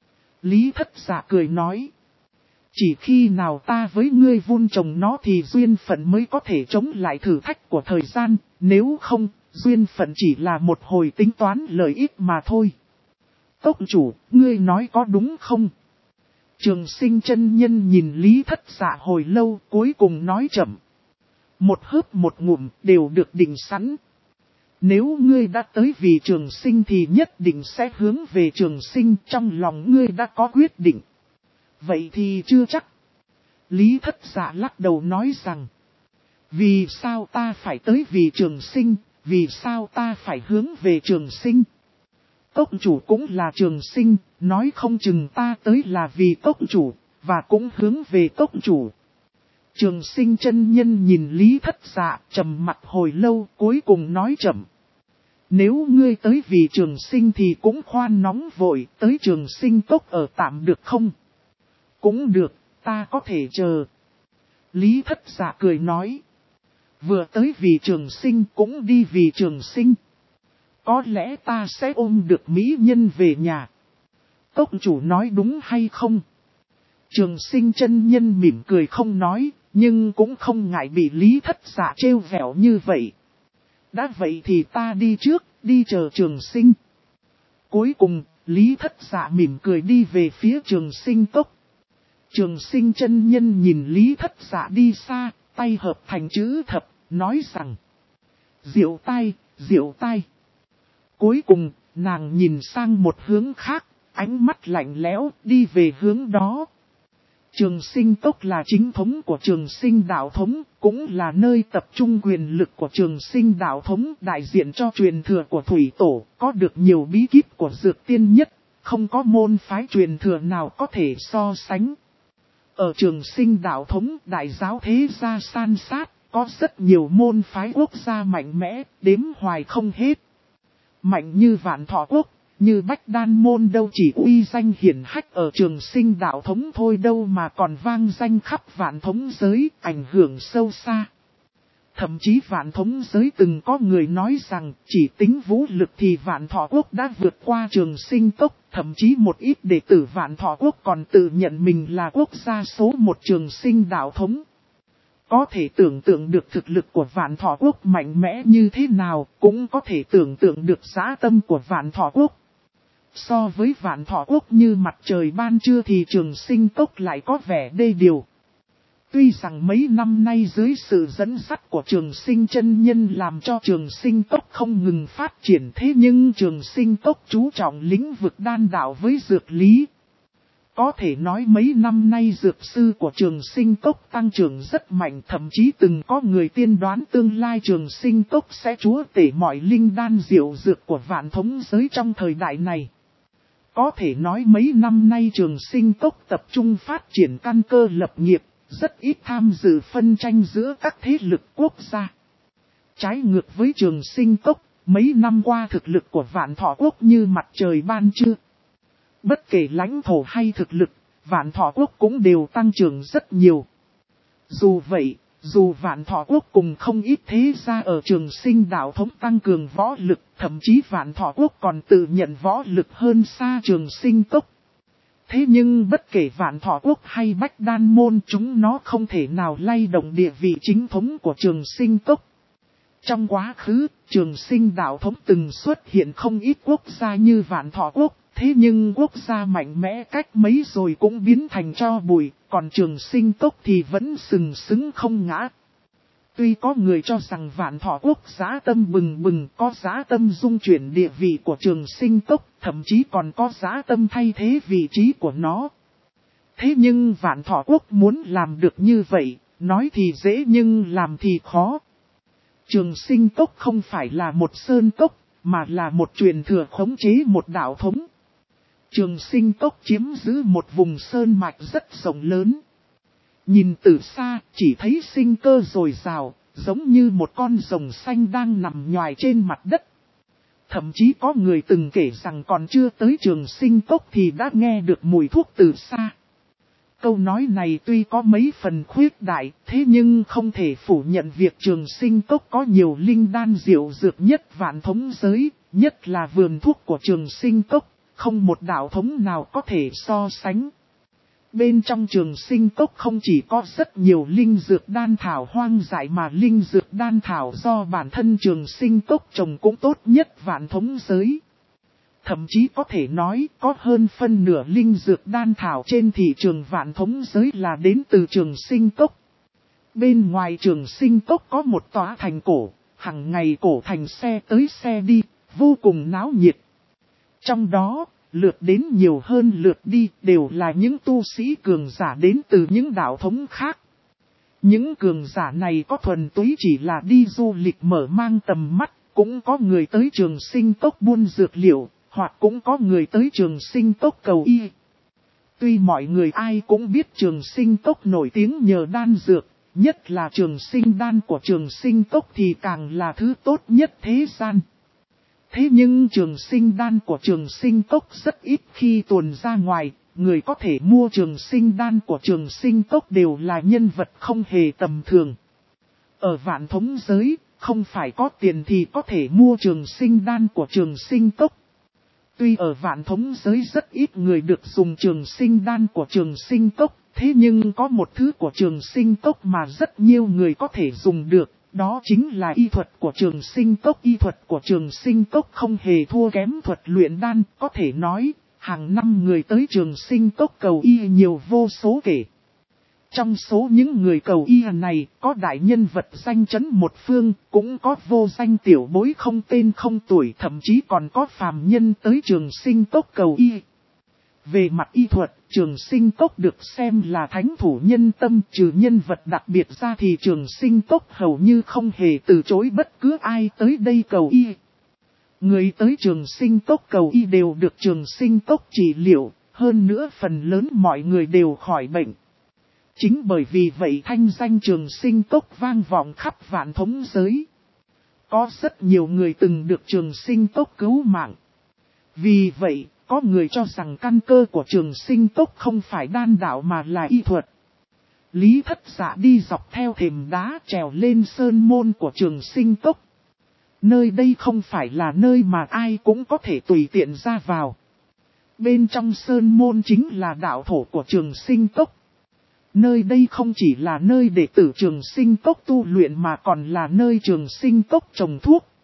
Lý Thất Dạ cười nói. Chỉ khi nào ta với ngươi vun trồng nó thì duyên phận mới có thể chống lại thử thách của thời gian, nếu không, duyên phận chỉ là một hồi tính toán lợi ích mà thôi. Cốc chủ, ngươi nói có đúng không? Trường Sinh chân nhân nhìn Lý Thất Dạ hồi lâu, cuối cùng nói chậm. Một hớp một ngụm đều được định sẵn. Nếu ngươi đã tới vì Trường Sinh thì nhất định sẽ hướng về Trường Sinh, trong lòng ngươi đã có quyết định. Vậy thì chưa chắc. Lý Thất Dạ lắc đầu nói rằng. Vì sao ta phải tới vì Trường Sinh, vì sao ta phải hướng về Trường Sinh? Cốc chủ cũng là Trường Sinh, nói không chừng ta tới là vì cốc chủ, và cũng hướng về cốc chủ. Trường Sinh chân nhân nhìn Lý Thất Dạ trầm mặt hồi lâu, cuối cùng nói chậm. Nếu ngươi tới vì Trường Sinh thì cũng khoan nóng vội, tới Trường Sinh cốc ở tạm được không? Cũng được, ta có thể chờ. Lý Thất Dạ cười nói. Vừa tới vì trường sinh cũng đi vì trường sinh. Có lẽ ta sẽ ôm được mỹ nhân về nhà. Cốc chủ nói đúng hay không? Trường sinh chân nhân mỉm cười không nói, nhưng cũng không ngại bị Lý Thất Dạ trêu vẻo như vậy. Đã vậy thì ta đi trước, đi chờ trường sinh. Cuối cùng, Lý Thất Dạ mỉm cười đi về phía trường sinh cốc. Trường sinh chân nhân nhìn Lý Thất Dạ đi xa, tay hợp thành chữ thập, nói rằng: Diệu tai, diệu tai. Cuối cùng, nàng nhìn sang một hướng khác, ánh mắt lạnh lẽo, đi về hướng đó. Trường sinh cốc là chính thống của trường sinh đạo thống, cũng là nơi tập trung quyền lực của trường sinh đạo thống, đại diện cho truyền thừa của Thủy Tổ, có được nhiều bí kíp của dược tiên nhất, không có môn phái truyền thừa nào có thể so sánh. Ở trường sinh đạo thống, đại giáo thế gia san sát, có rất nhiều môn phái quốc gia mạnh mẽ, đếm hoài không hết. Mạnh như Vạn Thọ Quốc, như Bách Đan Môn đâu chỉ uy danh hiển hách ở trường sinh đạo thống thôi đâu mà còn vang danh khắp vạn thống giới, ảnh hưởng sâu xa. Thậm chí vạn thống giới từng có người nói rằng chỉ tính vũ lực thì Vạn Thọ Quốc đã vượt qua trường sinh cốc, thậm chí một ít đệ tử Vạn Thọ Quốc còn tự nhận mình là quốc gia số một trường sinh đạo thống. Có thể tưởng tượng được thực lực của Vạn Thọ Quốc mạnh mẽ như thế nào, cũng có thể tưởng tượng được dã tâm của Vạn Thọ Quốc. So với Vạn Thọ Quốc như mặt trời ban trưa thì trường sinh cốc lại có vẻ đê điều. Tuy rằng mấy năm nay dưới sự dẫn dắt của trường sinh chân nhân làm cho trường sinh cốc không ngừng phát triển, thế nhưng trường sinh cốc chú trọng lĩnh vực đan đạo với dược lý. Có thể nói mấy năm nay dược sư của trường sinh cốc tăng trưởng rất mạnh, thậm chí từng có người tiên đoán tương lai trường sinh cốc sẽ chúa tể mọi linh đan diệu dược của vạn thống giới trong thời đại này. Có thể nói mấy năm nay trường sinh cốc tập trung phát triển căn cơ lập nghiệp, rất ít tham dự phân tranh giữa các thế lực quốc gia. Trái ngược với trường sinh cốc, mấy năm qua thực lực của Vạn Thọ Quốc như mặt trời ban trưa. Bất kể lãnh thổ hay thực lực, Vạn Thọ Quốc cũng đều tăng trưởng rất nhiều. Dù vậy, dù Vạn Thọ Quốc cùng không ít thế gia ở trường sinh đạo thống tăng cường võ lực, thậm chí Vạn Thọ Quốc còn tự nhận võ lực hơn xa trường sinh cốc. Thế nhưng bất kể Vạn Thọ Quốc hay Bách Đan Môn, chúng nó không thể nào lay động địa vị chính thống của trường sinh cốc. Trong quá khứ, trường sinh đạo thống từng xuất hiện không ít quốc gia như Vạn Thọ Quốc, thế nhưng quốc gia mạnh mẽ cách mấy rồi cũng biến thành tro bụi, còn trường sinh cốc thì vẫn sừng sững không ngã. Tuy có người cho rằng Vạn Thọ Quốc dã tâm bừng bừng, có dã tâm dung chuyển địa vị của trường sinh cốc, thậm chí còn có dã tâm thay thế vị trí của nó. Thế nhưng Vạn Thọ Quốc muốn làm được như vậy, nói thì dễ nhưng làm thì khó. Trường sinh cốc không phải là một sơn cốc, mà là một truyền thừa khống chế một đạo thống. Trường sinh cốc chiếm giữ một vùng sơn mạch rất rộng lớn. Nhìn từ xa, chỉ thấy sinh cơ dồi dào, giống như một con rồng xanh đang nằm nhoài trên mặt đất. Thậm chí có người từng kể rằng còn chưa tới trường sinh cốc thì đã nghe được mùi thuốc từ xa. Câu nói này tuy có mấy phần khuyết đại, thế nhưng không thể phủ nhận việc trường sinh cốc có nhiều linh đan diệu dược nhất vạn thống giới, nhất là vườn thuốc của trường sinh cốc, không một đạo thống nào có thể so sánh. Bên trong trường sinh cốc không chỉ có rất nhiều linh dược đan thảo hoang dại mà linh dược đan thảo do bản thân trường sinh cốc trồng cũng tốt nhất vạn thống giới. Thậm chí có thể nói có hơn phân nửa linh dược đan thảo trên thị trường vạn thống giới là đến từ trường sinh cốc. Bên ngoài trường sinh cốc có một tòa thành cổ, hàng ngày cổ thành xe tới xe đi, vô cùng náo nhiệt. Trong đó, lượt đến nhiều hơn lượt đi đều là những tu sĩ cường giả đến từ những đạo thống khác. Những cường giả này có thuần túy chỉ là đi du lịch mở mang tầm mắt, cũng có người tới trường sinh cốc buôn dược liệu, hoặc cũng có người tới trường sinh cốc cầu y. Tuy mọi người ai cũng biết trường sinh cốc nổi tiếng nhờ đan dược, nhất là trường sinh đan của trường sinh cốc thì càng là thứ tốt nhất thế gian. Thế nhưng trường sinh đan của trường sinh cốc rất ít khi tuồn ra ngoài, người có thể mua trường sinh đan của trường sinh cốc đều là nhân vật không hề tầm thường. Ở vạn thống giới, không phải có tiền thì có thể mua trường sinh đan của trường sinh cốc. Tuy ở vạn thống giới rất ít người được dùng trường sinh đan của trường sinh cốc, thế nhưng có một thứ của trường sinh cốc mà rất nhiều người có thể dùng được, đó chính là y thuật của trường sinh cốc. Y thuật của trường sinh cốc không hề thua kém thuật luyện đan, có thể nói, hàng năm người tới trường sinh cốc cầu y nhiều vô số kể. Trong số những người cầu y này, có đại nhân vật danh chấn một phương, cũng có vô danh tiểu bối không tên không tuổi, thậm chí còn có phàm nhân tới trường sinh cốc cầu y. Về mặt y thuật, trường sinh cốc được xem là thánh thủ nhân tâm, trừ nhân vật đặc biệt ra thì trường sinh cốc hầu như không hề từ chối bất cứ ai tới đây cầu y. Người tới trường sinh cốc cầu y đều được trường sinh cốc trị liệu, hơn nữa phần lớn mọi người đều khỏi bệnh. Chính bởi vì vậy thanh danh trường sinh cốc vang vọng khắp vạn thống giới. Có rất nhiều người từng được trường sinh cốc cứu mạng. Vì vậy, có người cho rằng căn cơ của trường sinh cốc không phải đan đạo mà là y thuật. Lý Thất Dạ đi dọc theo thềm đá trèo lên sơn môn của trường sinh cốc. Nơi đây không phải là nơi mà ai cũng có thể tùy tiện ra vào. Bên trong sơn môn chính là đạo thổ của trường sinh cốc. Nơi đây không chỉ là nơi đệ tử trường sinh cốc tu luyện mà còn là nơi trường sinh cốc trồng thuốc,